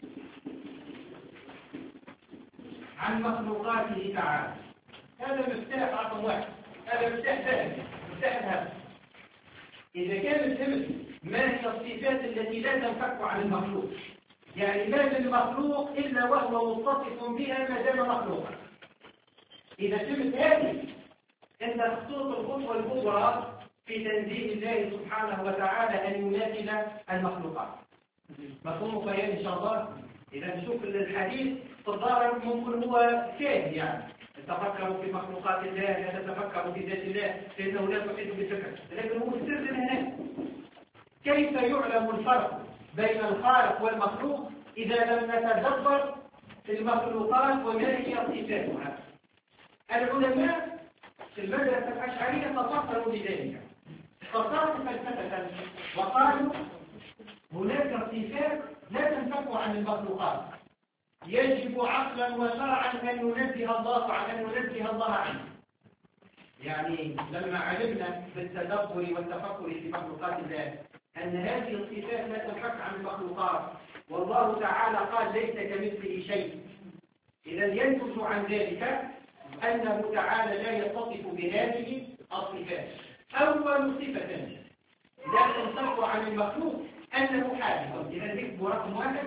S2: عن مخلوقاته تعالى. هذا مفتاح رقم واحد، هذا مفتاح ثاني، مفتاح الهدف. إذا كان فهمت ما هي الصفات التي لا تنفك عن المخلوق، يعني ما من المخلوق إلا وهو متصف بها ما دام مخلوقا. إذا فهمت هذه أنت خطوط الخطوة الكبرى في تنزيه الله سبحانه وتعالى أن ينازل المخلوقات. مفهوم بيان إن شاء الله؟ إذا نشوف الحديث تظاهر ممكن هو كاهن، يعني تفكروا في مخلوقات الله لا تتفكروا في ذات الله فإنه لا تحيط بالفكر، لكن هو السر هنا كيف يعلم الفرق بين الخالق والمخلوق إذا لم نتدبر في المخلوقات وما هي صفاتها. العلماء في المدرسة الأشعرية تفكروا بذلك، فصاروا فلسفة وقالوا هناك صفات لا تنفك عن المخلوقات يجب عقلا وشرعا أن ينزه الله عن أن ينزه الله عنه. يعني لما علمنا بالتدبر والتفكر في مخلوقات الله أن هذه الصفات لا تنفك عن المخلوقات والله تعالى قال ليس كمثله شيء، إذا ينتج عن ذلك أنه تعالى لا يتصف بهذه الصفات. أول صفة لا تنفك عن المخلوق أنه حادث. إذا ذكر رقم واحد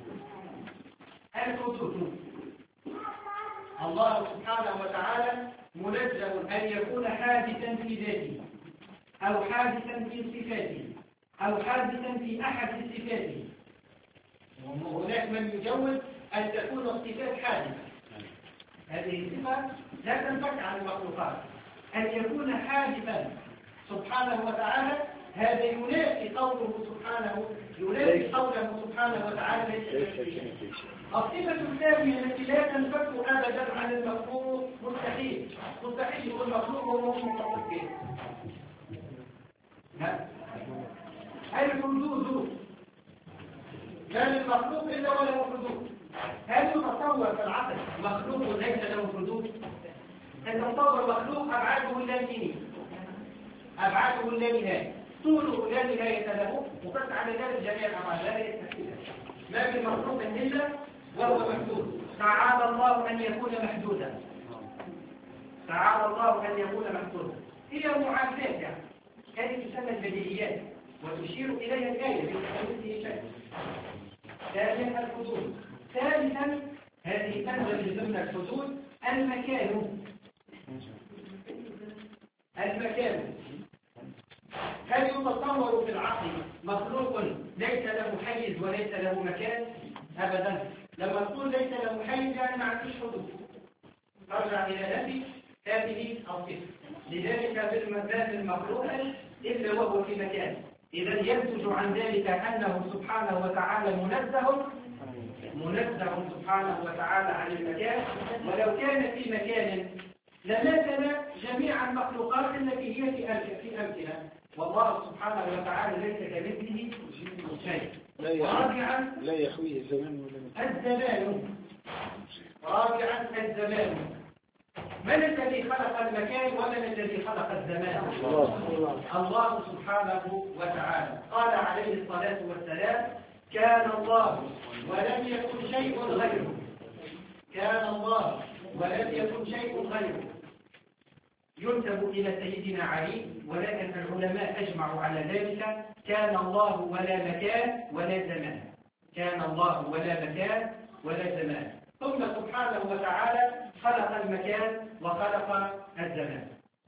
S2: الحدوث. الله سبحانه وتعالى منزه أن يكون حادثا في ذاته أو حادثا في صفاته أو حادثا في أحد صفاته. وهناك من يجوز أن تكون الصفات حادثة، هذه الصفة لا تنفك عن المخلوقات. أن يكون حادثا سبحانه وتعالى هذا ينافي قوله سبحانه ينافي قوله سبحانه وتعالى الصفة الثانية التي لا تنفك أبدا عن المخلوق مستحيل مستحيل يكون المخلوق هو مخلوق به. الحدود لا للمخلوق إلا وله حدود. هل يتصور في العقل مخلوق ليس له حدود؟ أن نتصور مخلوق أبعاده لا نهاية، أبعاده لا نهاية، طوله لا نهاية له، وقد على ذلك جميع الأعمال لا يستحيل. ما من مخلوق إلا وهو محدود. تعالى الله أن يكون محدودا، تعالى الله أن يكون محدودا. هي معادلات، يعني هذه تسمى البديهيات وتشير إليها الآية بتحديث شيء. ثانيا الحدود. ثالثا هذه تنزل ضمن الحدود المكان. المكان هل يتصور في العقل مخلوق ليس له حيز وليس له مكان؟ أبدا. لما تقول ليس له حيز يعني ما عندوش حدود، ترجع إلى نفي هذه الصفة. لذلك بالمثال المخلوق إلا وهو في مكان. إذا ينتج عن ذلك أنه سبحانه وتعالى منزه منزه سبحانه وتعالى عن المكان. ولو كان في مكان لمثل جميع المخلوقات التي هي في أمكنة، والله سبحانه وتعالى ليس كمثله شيء. رابعا
S4: لا يخويه الزمان ولا
S2: الزمان. رابعا الزمان. من الذي خلق المكان ومن الذي خلق الزمان؟ الله, الله سبحانه وتعالى. قال عليه الصلاة والسلام كان الله ولم يكن شيء غيره. كان الله ولم يكن شيء غيره ينسب إلى سيدنا علي، ولكن العلماء أجمعوا على ذلك. كان الله ولا مكان ولا زمان، كان الله ولا مكان ولا زمان، ثم سبحانه وتعالى خلق المكان وخلق الزمان.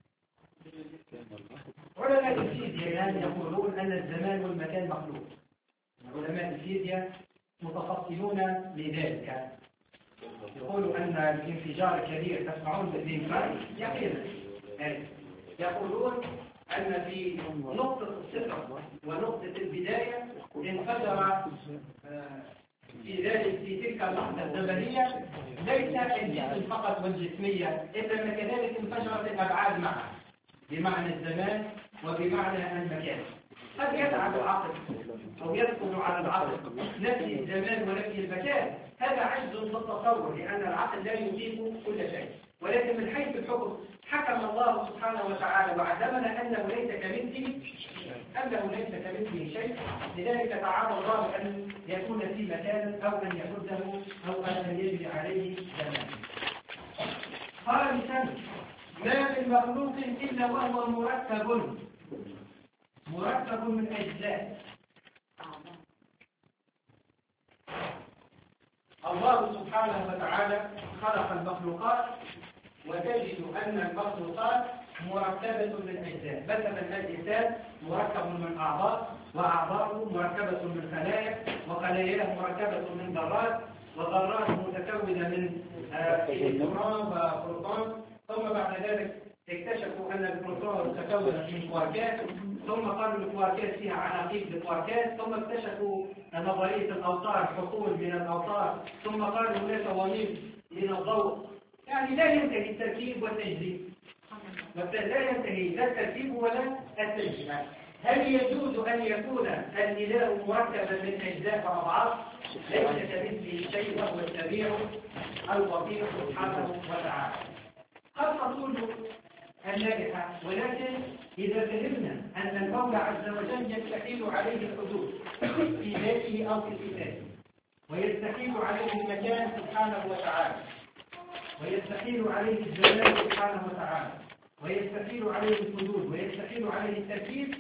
S2: علماء الفيزياء الآن يقولون أن الزمان والمكان مخلوق. علماء الفيزياء متفصلون لذلك، يقولوا أن الانفجار الكبير تسمعون بالانفجار يقينا، يقولون أن في نقطة الصفر ونقطة البداية انفجر في ذلك في تلك اللحظة الزمنية ليس الجسم فقط والجسمية، إنما كذلك انفجرت الأبعاد معا بمعنى الزمان وبمعنى المكان. قد يتعب العقل أو يدخل على العقل نفي الزمان ونفي المكان، هذا عجز في التصور لأن العقل لا يطيق كل شيء، ولكن من حيث الحكم حكم الله سبحانه وتعالى وعلمنا أنه ليس كمثله أنه ليس كمثله شيء. لذلك تعالى الله أن يكون في مكان أو أن يحده أو أن يجري عليه زمان. خامسا، ما من مخلوق إلا وهو مركب مركب من أجزاء. الله سبحانه وتعالى خلق المخلوقات وتجد أن المخلوقات مركبة من أجزاء. مثلا الإنسان مركب من أعضاء، وأعضاؤه مركبة من خلايا، وخلاياه مركبة من ذرات، وذرات متكونة من إلكترون وبروتون. ثم بعد ذلك اكتشفوا أن البروتون متكون من كواركات، ثم قالوا الكواركات فيها عناقيد للكواركات، ثم اكتشفوا نظرية الأوتار، حقول من الأوتار، ثم قالوا هناك وميض من الضوء. يعني لا ينتهي التركيب والتجزيء، لا ينتهي لا التركيب ولا التجزيء. هل يجوز أن يكون الإله مركبا من أجزاء وأضعاف؟ ليس كمثله شيء وهو السميع البصير سبحانه وتعالى. قد تطول الناجحة، ولكن إذا فهمنا أن المولى عز وجل يستحيل عليه الحدود في ذاته أو في صفاته، ويستحيل عليه المكان سبحانه وتعالى، ويستحيل عليه الزمان سبحانه وتعالى، ويستحيل عليه الحدود، ويستحيل عليه التركيب،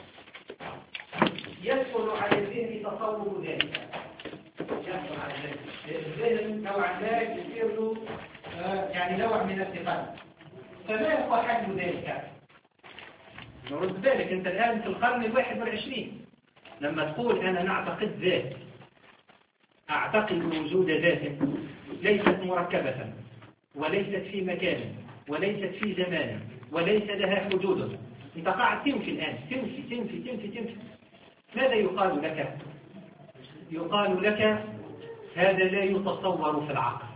S2: يدخل على الذهن تصور ذلك. يدخل على الذهن نوعا ما يصير له يعني نوع من الثقل. فما هو حل ذلك؟ نرد بالك أنت الآن في القرن الواحد والعشرين لما تقول أنا نعتقد ذات، أعتقد وجود ذات ليست مركبة وليست في مكان وليست في زمان وليس لها حدود. أنت قاعد تمشي الآن تمشي تمشي تمشي تمشي ماذا يقال لك؟ يقال لك هذا لا يتصور في العقل.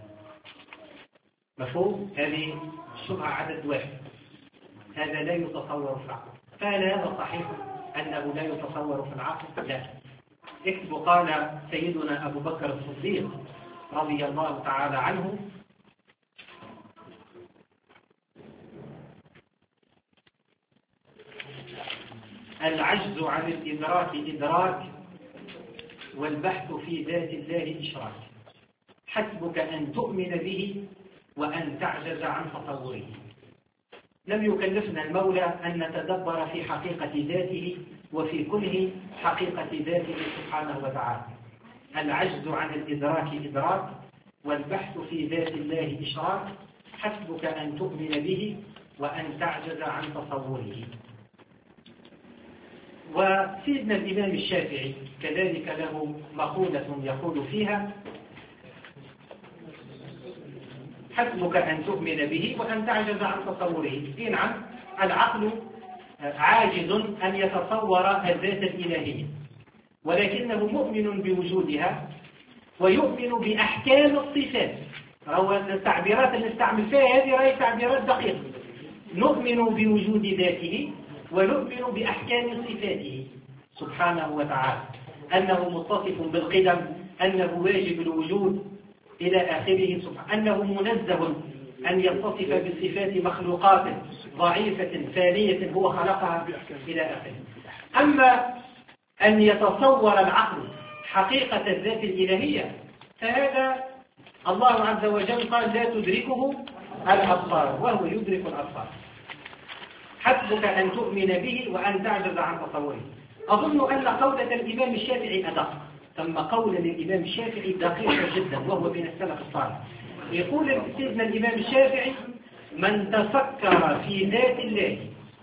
S2: مفهوم؟ هذه الشبهة عدد واحد، هذا لا يتصور في العقل. فهل هذا صحيح أنه لا يتصور في العقل؟ لا. اكتب قال سيدنا أبو بكر الصديق رضي الله تعالى عنه: العجز عن الإدراك إدراك، والبحث في ذات الله إشراك. حسبك أن تؤمن به وأن تعجز عن تصوره. لم يكلفنا المولى أن نتدبر في حقيقة ذاته وفي كله حقيقة ذاته سبحانه وتعالى. العجز عن الإدراك إدراك، والبحث في ذات الله إشراك. حسبك أن تؤمن به وأن تعجز عن تصوره. وسيدنا الإمام الشافعي كذلك له مقولة يقول فيها: حسبك أن تؤمن به وأن تعجز عن تصوره. نعم، العقل عاجز أن يتصور الذات الإلهية، ولكنه مؤمن بوجودها ويؤمن بأحكام الصفات. التعبيرات اللي نستعمل فيها هذه هي تعبيرات دقيقة. نؤمن بوجود ذاته ونؤمن بأحكام صفاته سبحانه وتعالى، أنه متصف بالقدم، أنه واجب الوجود إلى آخره، سبحانه أنه منزه أن يتصف بصفات مخلوقات ضعيفة فانية هو خلقها إلى آخره. أما أن يتصور العقل حقيقة الذات الإلهية فهذا الله عز وجل قال لا تدركه الأبصار وهو يدرك الأبصار. حسبك أن تؤمن به وأن تعجز عن تصوره. أظن أن قولة الإمام الشافعي أدق، ثم قولة للإمام الشافعي دقيقة جدا وهو من السلف الصالح. يقول سيدنا الإمام الشافعي: من تفكر في ذات الله،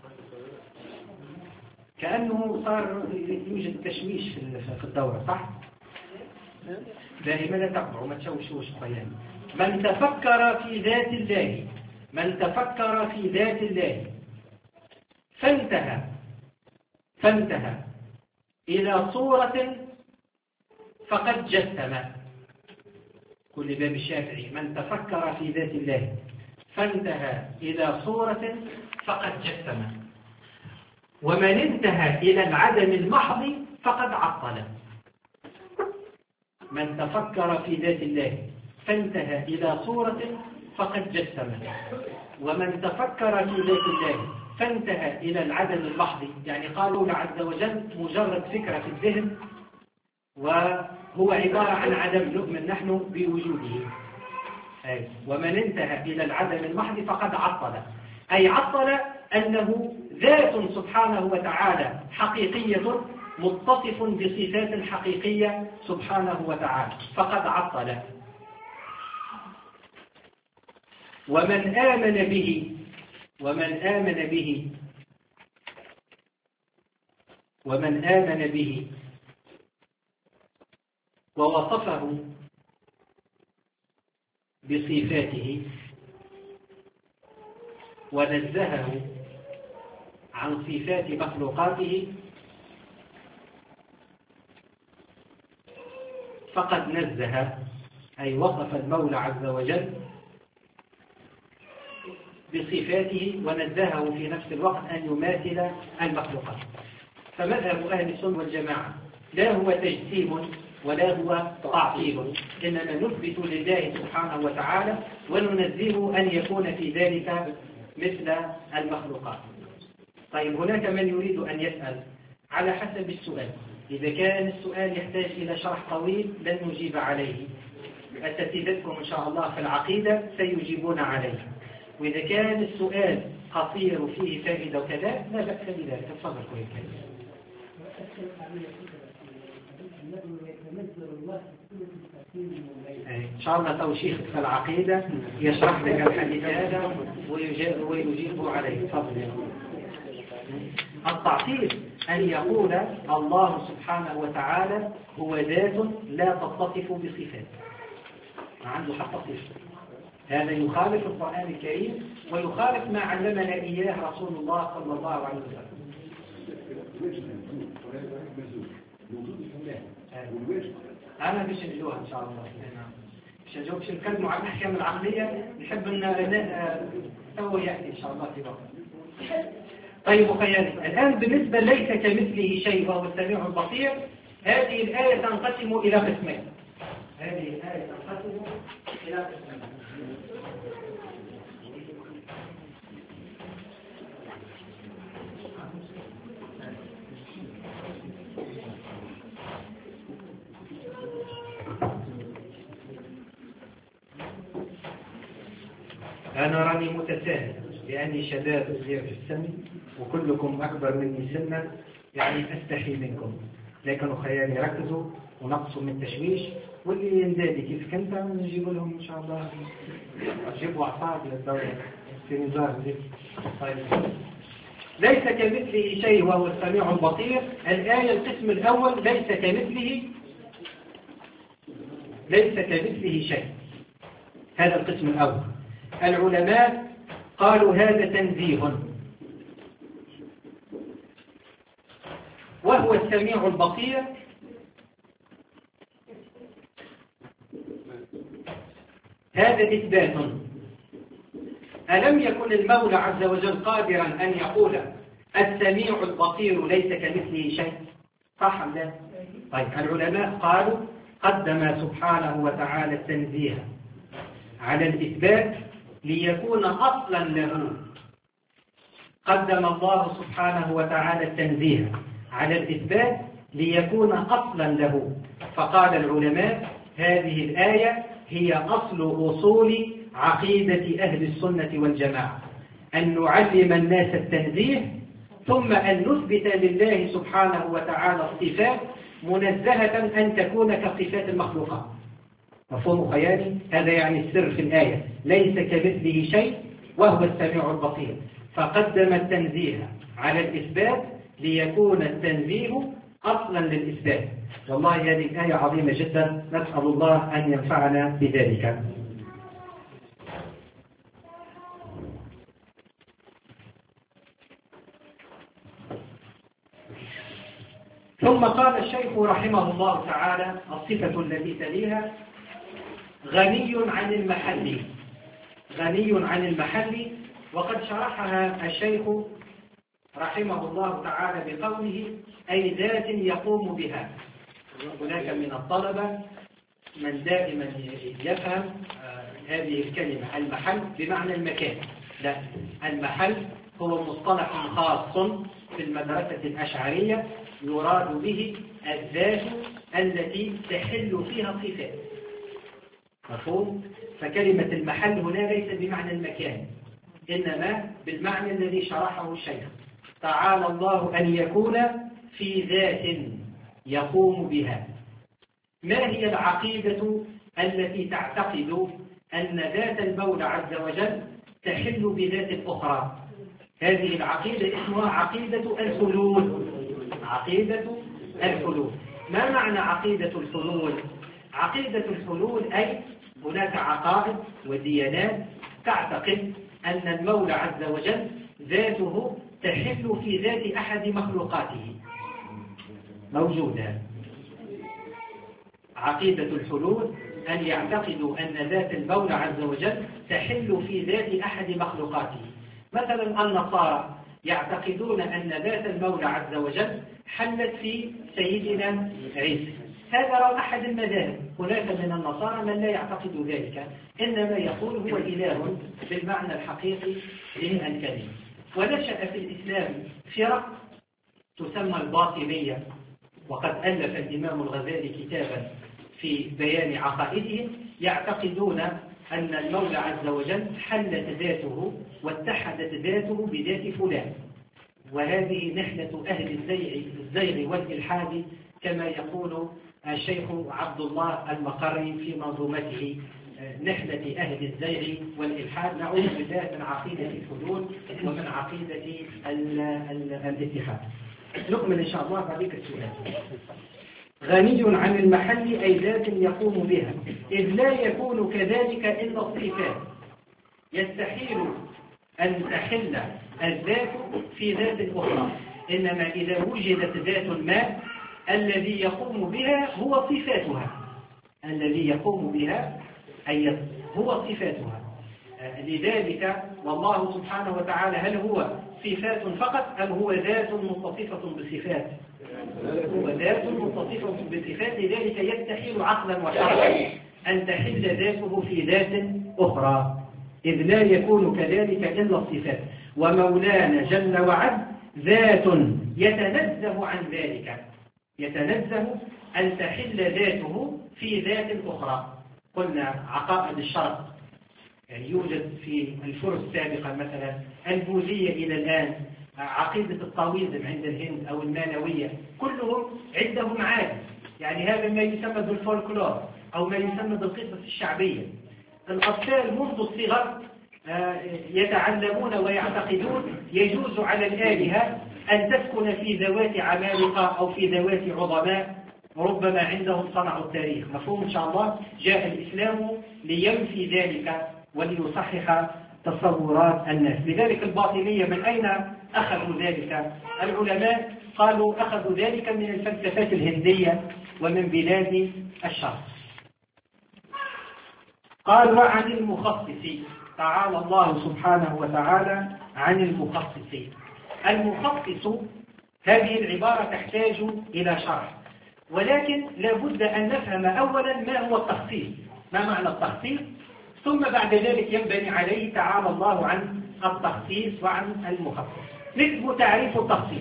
S2: كأنه صار يوجد تشويش في الدورة، صح؟ دائما لا تقطعوا ما تشوشوش طيب. من تفكر في ذات الله من تفكر في ذات الله فانتهى فانتهى إلى صورة فقد جسم. كل باب الشافعي: من تفكر في ذات الله فانتهى إلى صورة فقد جسم، ومن انتهى إلى العدم المحض فقد عطل. من تفكر في ذات الله فانتهى إلى صورة فقد جسم، ومن تفكر في ذات الله فانتهى إلى العدم المحض، يعني قالوا عز وجل مجرد فكرة في الذهن وهو عبارة عن عدم نؤمن نحن بوجوده. ومن انتهى إلى العدم المحض فقد عطل، أي عطل أنه ذات سبحانه وتعالى حقيقية متصف بصفات حقيقية سبحانه وتعالى فقد عطل. ومن آمن به ومن آمن به ومن آمن به ووصفه بصفاته ونزهه عن صفات مخلوقاته فقد نزه، أي وصف المولى عز وجل بصفاته ونزهه في نفس الوقت أن يماثل المخلوقات. فمذهب أهل السنة والجماعة لا هو تجسيم ولا هو تعطيل، إنما نثبت لله سبحانه وتعالى وننزهه أن يكون في ذلك مثل المخلوقات. طيب، هناك من يريد أن يسأل على حسب السؤال. إذا كان السؤال يحتاج إلى شرح طويل لن نجيب عليه، أساتذتكم إن شاء الله في العقيدة سيجيبون عليه. وإذا كان السؤال قصير وفيه فائدة وكذا لا بأس بذلك. تفضل كويس. إن شاء الله توشيخ في العقيدة يشرح لك الحديث هذا ويجيب عليه. تفضل. التعطيل أن يقول الله سبحانه وتعالى هو ذات لا تتصف بصفات، ما عنده حق صفة. هذا يخالف القرآن الكريم ويخالف ما علمنا إياه رسول الله صلى الله عليه وسلم. أنا بيش نجوها إن شاء الله، مش نجوها بيش نتكلموا عن الأحكام العقلية، نحب أن نسوي يأتي إن شاء الله في وقت. طيب خيالي، الآن بالنسبة ليس كمثله شيء وهو السميع البصير، هذه الآية تنقسم إلى قسمين. هذه الآية تنقسم إلى قسمين. أنا راني متساهل لأني شباب صغير في السن وكلكم أكبر مني سنا، يعني أستحي منكم، لكن خيالي ركزوا ونقصوا من التشويش، واللي ينزادي كيف كنت نجيب لهم إن شاء الله، جيبوا أعصاب للدولة في نزار ذلك. طيب، ليس كمثله شيء وهو السميع البصير. الآية القسم الأول ليس كمثله ليس كمثله شيء، هذا القسم الأول. العلماء قالوا هذا تنزيه، وهو السميع البصير هذا إثبات. ألم يكن المولى عز وجل قادرا أن يقول السميع البصير ليس كمثله شيء؟ صح أم لا؟ طيب، العلماء قالوا قدم سبحانه وتعالى التنزيه على الإثبات ليكون أصلا له. قدم الله سبحانه وتعالى التنزيه على الإثبات ليكون أصلا له. فقال العلماء هذه الآية هي أصل أصول عقيدة أهل السنة والجماعة، أن نعلم الناس التنزيه ثم أن نثبت لله سبحانه وتعالى الصفات منزهة أن تكون كصفات المخلوقات. مفهوم خيالي؟ هذا يعني السر في الآية، ليس كمثله شيء وهو السميع البصير، فقدم التنزيه على الإثبات ليكون التنزيه أصلا للإثبات. والله هذه الآية عظيمة جدا، نسأل الله أن ينفعنا بذلك. ثم قال الشيخ رحمه الله تعالى الصفة التي تليها: غني عن المحل. غني عن المحل، وقد شرحها الشيخ رحمه الله تعالى بقوله: أي ذات يقوم بها. هناك من الطلبة من دائما يفهم هذه الكلمة المحل بمعنى المكان. لا، المحل هو مصطلح خاص في المدرسة الأشعرية يراد به الذات التي تحل فيها الصفات. مفهوم؟ فكلمة المحل هنا ليس بمعنى المكان، إنما بالمعنى الذي شرحه الشيخ: تعالى الله أن يكون في ذات يقوم بها. ما هي العقيدة التي تعتقد أن ذات المولى عز وجل تحل بذات أخرى؟ هذه العقيدة اسمها عقيدة الحلول. عقيدة الحلول. ما معنى عقيدة الحلول؟ عقيدة الحلول أي هناك عقائد وديانات تعتقد أن المولى عز وجل ذاته تحل في ذات أحد مخلوقاته موجودة. عقيدة الحلول أن يعتقدوا أن ذات المولى عز وجل تحل في ذات أحد مخلوقاته. مثلا النصارى يعتقدون أن ذات المولى عز وجل حلت في سيدنا عيسى. هذا هو أحد المذاهب. هناك من النصارى من لا يعتقد ذلك، إنما يقول هو إله بالمعنى الحقيقي للكلمة. ونشأ في الإسلام فرق تسمى الباطنية، وقد ألف الإمام الغزالي كتابا في بيان عقائدهم، يعتقدون أن المولى عز وجل حلت ذاته واتحدت ذاته بذات فلان. وهذه نحلة أهل الزيغ والإلحاد كما يقول الشيخ عبد الله المقري في منظومته نحلة أهل الزيغ والإلحاد. نعوذ بالله من عقيدة الحلول ومن عقيدة الاتحاد. نكمل إن شاء الله بعدك السؤال. غني عن المحل أي ذات يقوم بها، إذ لا يكون كذلك إلا الصفات. يستحيل أن تحل الذات في ذات أخرى، إنما إذا وجدت ذات ما الذي يقوم بها هو صفاتها. الذي يقوم بها أي هو صفاتها. لذلك والله سبحانه وتعالى هل هو صفات فقط أم هو ذات متصفة بصفات؟ هو ذات متصفة بصفات، لذلك يستحيل عقلا وشرعا أن تحل ذاته في ذات أخرى، إذ لا يكون كذلك إلا الصفات. ومولانا جل وعلا ذات يتنزه عن ذلك، يتنزه أن تحل ذاته في ذات أخرى. قلنا عقائد الشرق يعني يوجد في الفرس سابقا مثلا البوذية إلى الآن، عقيدة الطاويزم عند الهند أو المانوية، كلهم عندهم عادة، يعني هذا ما يسمى بالفولكلور أو ما يسمى بالقصص الشعبية. الأطفال منذ الصغر يتعلمون ويعتقدون يجوز على الآلهة أن تسكن في ذوات عمالقة أو في ذوات عظماء ربما عندهم صنعوا التاريخ. مفهوم إن شاء الله؟ جاء الإسلام لينفي ذلك وليصحح تصورات الناس. لذلك الباطنية من أين أخذوا ذلك؟ العلماء قالوا أخذوا ذلك من الفلسفات الهندية ومن بلاد الشرق. قال وعن المخصص، تعالى الله سبحانه وتعالى عن المخصص. المخصص هذه العبارة تحتاج إلى شرح، ولكن لابد أن نفهم أولا ما هو التخصيص، ما معنى التخصيص، ثم بعد ذلك ينبني عليه تعالى الله عن التخصيص وعن المخصص. نكتب تعريف التخصيص.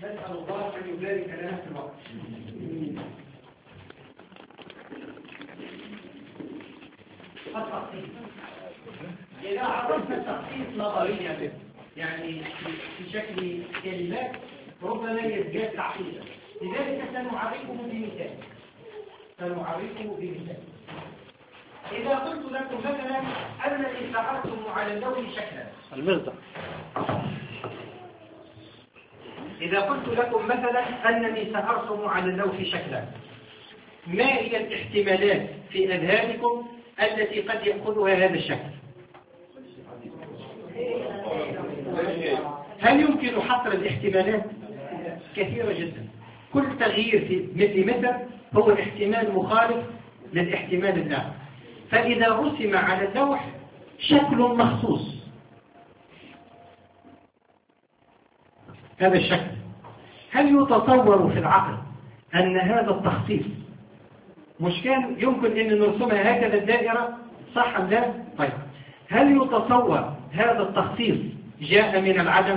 S2: نسأل الله أن يبارك لنا في الوقت. التخصيص إذا عرفنا التخصيص نظريا يعني في شكل كلمات ربما يزداد تعقيدا، لذلك سنعرفه بمثال سنعرفه بمثال إذا قلت لكم مثلا أنني سأرسم على اللون شكلا
S3: المرضى.
S2: إذا قلت لكم مثلا أنني سأرسم على اللوح شكلا، ما هي الاحتمالات في أذهانكم التي قد يأخذها هذا الشكل؟ هل يمكن حصر الاحتمالات؟ كثيرة جدا. كل تغيير في مليمتر هو احتمال مخالف للاحتمال الآخر. فإذا رسم على اللوح شكل مخصوص، هذا الشكل، هل يتصور في العقل أن هذا التخصيص مش كان يمكن أن نرسمها هكذا الدائرة صح أم لا؟ طيب هل يتصور هذا التخصيص جاء من العدم؟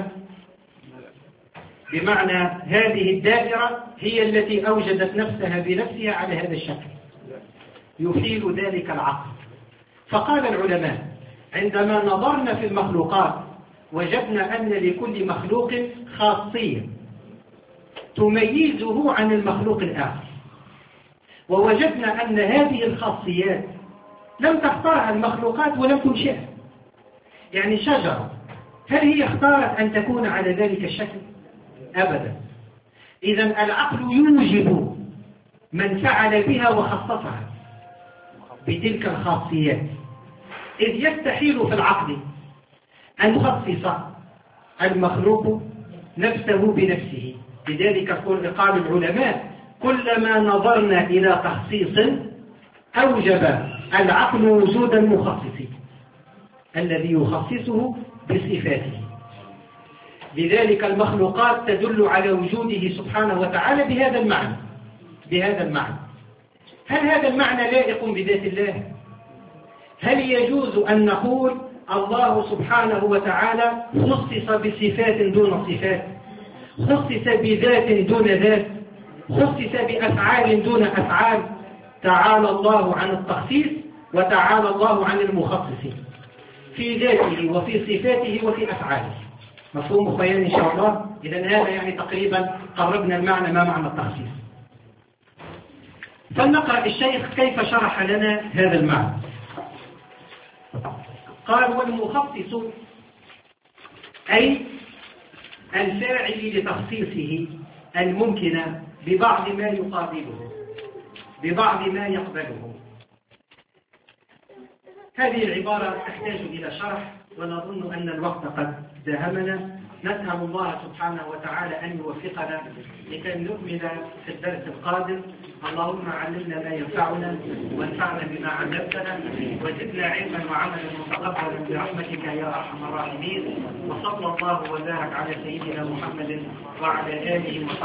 S2: بمعنى هذه الدائرة هي التي أوجدت نفسها بنفسها على هذا الشكل، يحيل ذلك العقل. فقال العلماء عندما نظرنا في المخلوقات وجدنا أن لكل مخلوق خاصية تميزه عن المخلوق الآخر، ووجدنا أن هذه الخاصيات لم تختارها المخلوقات ولم تنشئها. يعني شجرة هل هي اختارت أن تكون على ذلك الشكل؟ أبدا. إذن العقل يوجب من فعل بها وخصصها بتلك الخاصيات، إذ يستحيل في العقل أن يخصص المخلوق نفسه بنفسه. لذلك قال العلماء كلما نظرنا إلى تخصيص أوجب العقل وجود المخصص الذي يخصصه بصفاته. لذلك المخلوقات تدل على وجوده سبحانه وتعالى بهذا المعنى بهذا المعنى. هل هذا المعنى لائق بذات الله؟ هل يجوز أن نقول الله سبحانه وتعالى خصص بصفات دون صفات، خصص بذات دون ذات، خصص بأفعال دون أفعال؟ تعالى الله عن التخصيص وتعالى الله عن المخصص في ذاته وفي صفاته وفي أفعاله. مفهوم أخوان إن شاء الله؟ إذن هذا يعني تقريبا قربنا المعنى ما معنى التخصيص. فلنقرأ الشيخ كيف شرح لنا هذا المعنى. قال والمخصص أي الفاعل لتخصيصه الممكن ببعض ما يقابله ببعض ما يقبله. هذه العبارة تحتاج إلى شرح ونظن أن الوقت قد داهمنا. نسأل الله سبحانه وتعالى أن يوفقنا لكي نكمل في الدرس القادم. اللهم علمنا ما ينفعنا وانفعنا بما علمتنا وزدنا علما وعملا متقبلا برحمتك يا أرحم الراحمين. وصلى الله وبارك على سيدنا محمد وعلى آله وصحبه